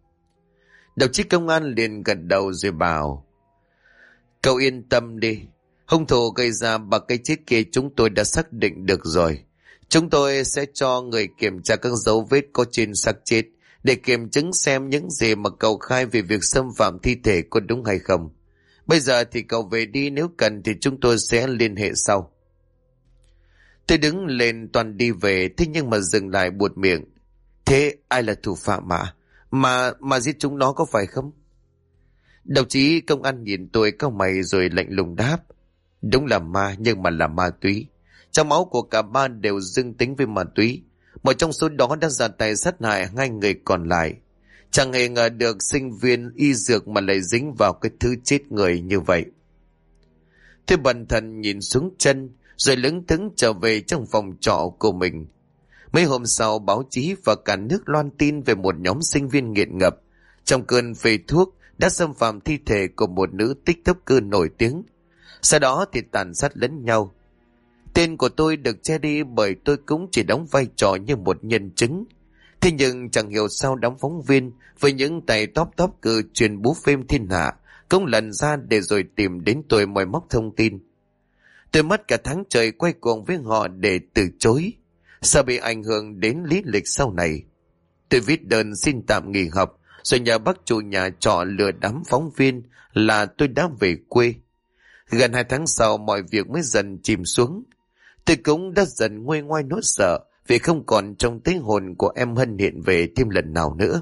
Đồng chí công an liền gật đầu rồi bảo: Cậu yên tâm đi, hung thủ gây ra ba cái chết kia chúng tôi đã xác định được rồi. Chúng tôi sẽ cho người kiểm tra các dấu vết có trên xác chết để kiểm chứng xem những gì mà cậu khai về việc xâm phạm thi thể có đúng hay không. Bây giờ thì cậu về đi, nếu cần thì chúng tôi sẽ liên hệ sau. Tôi đứng lên toàn đi về, thế nhưng mà dừng lại buột miệng. Thế ai là thủ phạm mà giết chúng nó có phải không? Đồng chí công an nhìn tôi cau mày rồi lạnh lùng đáp: Đúng là ma, nhưng mà là ma túy. Trong máu của cả ba đều dương tính với ma túy. Một trong số đó đã ra tay sát hại hai người còn lại. Chẳng hề ngờ được sinh viên y dược mà lại dính vào cái thứ chết người như vậy. Tôi bần thần nhìn xuống chân rồi lững thững trở về trong phòng trọ của mình. Mấy hôm sau, báo chí và cả nước loan tin về một nhóm sinh viên nghiện ngập trong cơn phê thuốc đã xâm phạm thi thể của một nữ TikToker nổi tiếng. Sau đó thì tàn sát lẫn nhau. Tên của tôi được che đi bởi tôi cũng chỉ đóng vai trò như một nhân chứng. Thế nhưng chẳng hiểu sao đám phóng viên với những tay top cử truyền bú phim thiên hạ cũng lần ra để rồi tìm đến tôi moi móc thông tin. Tôi mất cả tháng trời quay cuồng với họ để từ chối, sợ bị ảnh hưởng đến lý lịch sau này. Tôi viết đơn xin tạm nghỉ học, rồi nhờ bác chủ nhà trọ lừa đám phóng viên là tôi đã về quê. Gần 2 tháng sau, mọi việc mới dần chìm xuống. Tôi cũng đã dần nguôi ngoai nỗi sợ vì không còn trong tế hồn của em Hân hiện về thêm lần nào nữa.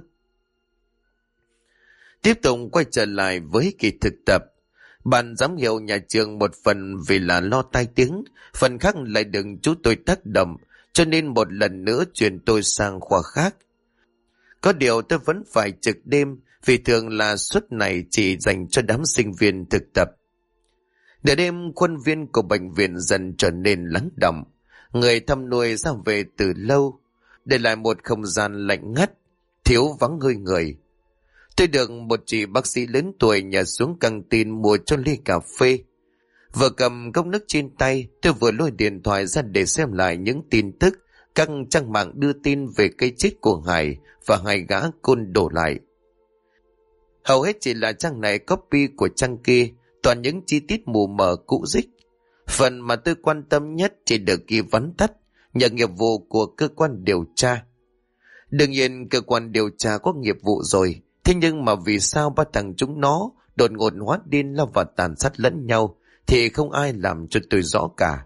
Tiếp tục quay trở lại với kỳ thực tập. Ban giám hiệu nhà trường một phần vì là lo tai tiếng, phần khác lại đừng chú tôi tác động, cho nên một lần nữa chuyển tôi sang khoa khác. Có điều tôi vẫn phải trực đêm vì thường là suất này chỉ dành cho đám sinh viên thực tập. Nửa đêm, khuôn viên của bệnh viện dần trở nên lắng đọng. Người thăm nuôi ra về từ lâu, để lại một không gian lạnh ngắt, thiếu vắng hơi người. Tôi được một chị bác sĩ lớn tuổi nhờ xuống căng tin mua cho ly cà phê. Vừa cầm cốc nước trên tay, tôi vừa lôi điện thoại ra để xem lại những tin tức các trang mạng đưa tin về cái chết của Hải và hai gã côn đồ lại. Hầu hết chỉ là trang này copy của trang kia, toàn những chi tiết mù mờ cũ rích. Phần mà tôi quan tâm nhất chỉ được ghi vắn tắt, nhận nghiệp vụ của cơ quan điều tra. Đương nhiên cơ quan điều tra có nghiệp vụ rồi, thế nhưng mà vì sao ba thằng chúng nó đột ngột hóa điên lao vào tàn sát lẫn nhau thì không ai làm cho tôi rõ cả.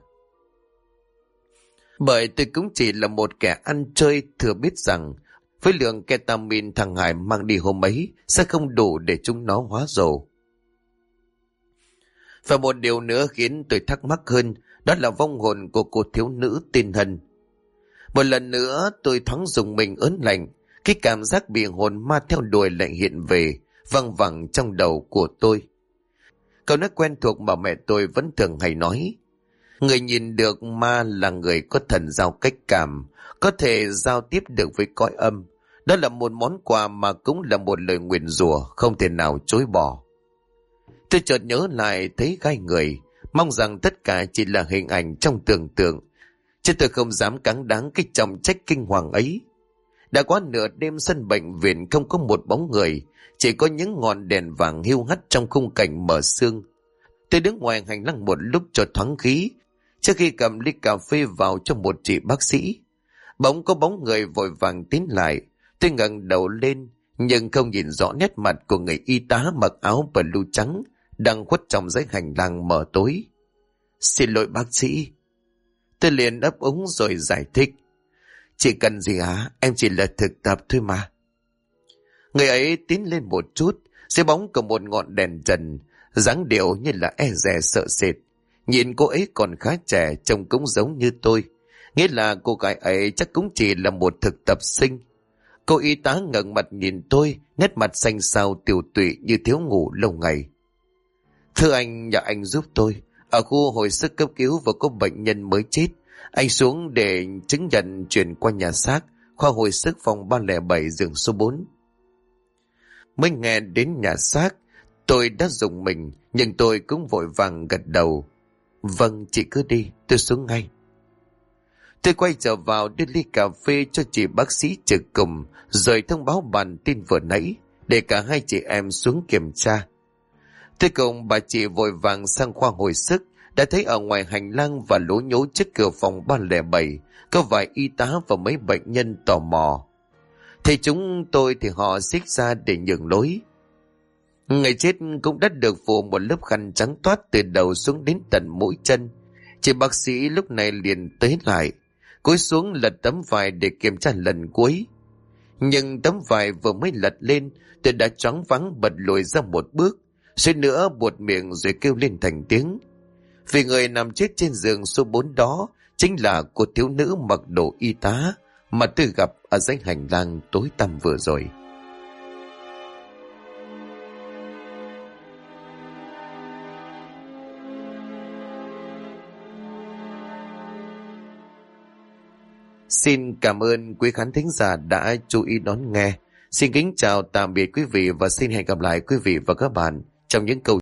Bởi tôi cũng chỉ là một kẻ ăn chơi, thừa biết rằng với lượng ketamin thằng Hải mang đi hôm ấy sẽ không đủ để chúng nó hóa rồ. Và một điều nữa khiến tôi thắc mắc hơn, đó là vong hồn của cô thiếu nữ tên Hân. Một lần nữa tôi thoáng dùng mình ớn lạnh, cái cảm giác bị hồn ma theo đuổi lại hiện về, văng vẳng trong đầu của tôi. Câu nói quen thuộc mà mẹ tôi vẫn thường hay nói: người nhìn được ma là người có thần giao cách cảm, có thể giao tiếp được với cõi âm. Đó là một món quà mà cũng là một lời nguyền rủa không thể nào chối bỏ. Tôi chợt nhớ lại thấy gai người, mong rằng tất cả chỉ là hình ảnh trong tưởng tượng, chứ tôi không dám cáng đáng cái trọng trách kinh hoàng ấy. Đã quá nửa đêm, sân bệnh viện không có một bóng người, chỉ có những ngọn đèn vàng hiu hắt trong khung cảnh mờ sương. Tôi đứng ngoài hành lang một lúc cho thoáng khí, trước khi cầm ly cà phê vào cho một chị bác sĩ. Bỗng có bóng người vội vàng tiến lại. Tôi ngẩng đầu lên nhưng không nhìn rõ nét mặt của người y tá mặc áo blue trắng đang khuất trong dãy hành lang mờ tối. Xin lỗi bác sĩ. Tôi liền ấp úng rồi giải thích: Chị cần gì hả? Em chỉ là thực tập thôi mà. Người ấy tiến lên một chút, dưới bóng của một ngọn đèn trần, dáng điệu như là e dè sợ sệt. Nhìn cô ấy còn khá trẻ, trông cũng giống như tôi, nghĩa là cô gái ấy chắc cũng chỉ là một thực tập sinh. Cô y tá ngẩng mặt nhìn tôi, nét mặt xanh xao tiều tụy như thiếu ngủ lâu ngày. Thưa anh, nhờ anh giúp tôi. Ở khu hồi sức cấp cứu vừa có bệnh nhân mới chết. Anh xuống để chứng nhận chuyển qua nhà xác, khoa hồi sức phòng 307 giường số 4. Mới nghe đến nhà xác, tôi đã rùng mình, nhưng tôi cũng vội vàng gật đầu. Vâng, chị cứ đi, tôi xuống ngay. Tôi quay trở vào đưa ly cà phê cho chị bác sĩ trực cùng, rồi thông báo bản tin vừa nãy, để cả hai chị em xuống kiểm tra. Thế cùng bà chị vội vàng sang khoa hồi sức, đã thấy ở ngoài hành lang và lố nhố trước cửa phòng 307 có vài y tá và mấy bệnh nhân tò mò. Thấy chúng tôi thì họ xích ra để nhường lối. Người chết cũng đã được phủ một lớp khăn trắng toát từ đầu xuống đến tận mũi chân. Chị bác sĩ lúc này liền tới lại, cúi xuống lật tấm vải để kiểm tra lần cuối. Nhưng tấm vải vừa mới lật lên, tôi đã choáng váng bật lùi ra một bước, suýt nữa buột miệng rồi kêu lên thành tiếng. Vì người nằm chết trên giường số 4 đó chính là cô thiếu nữ mặc đồ y tá mà tôi gặp ở dãy hành lang tối tăm vừa rồi. Xin cảm ơn quý khán thính giả đã chú ý đón nghe. Xin kính chào tạm biệt quý vị và xin hẹn gặp lại quý vị và các bạn trong những câu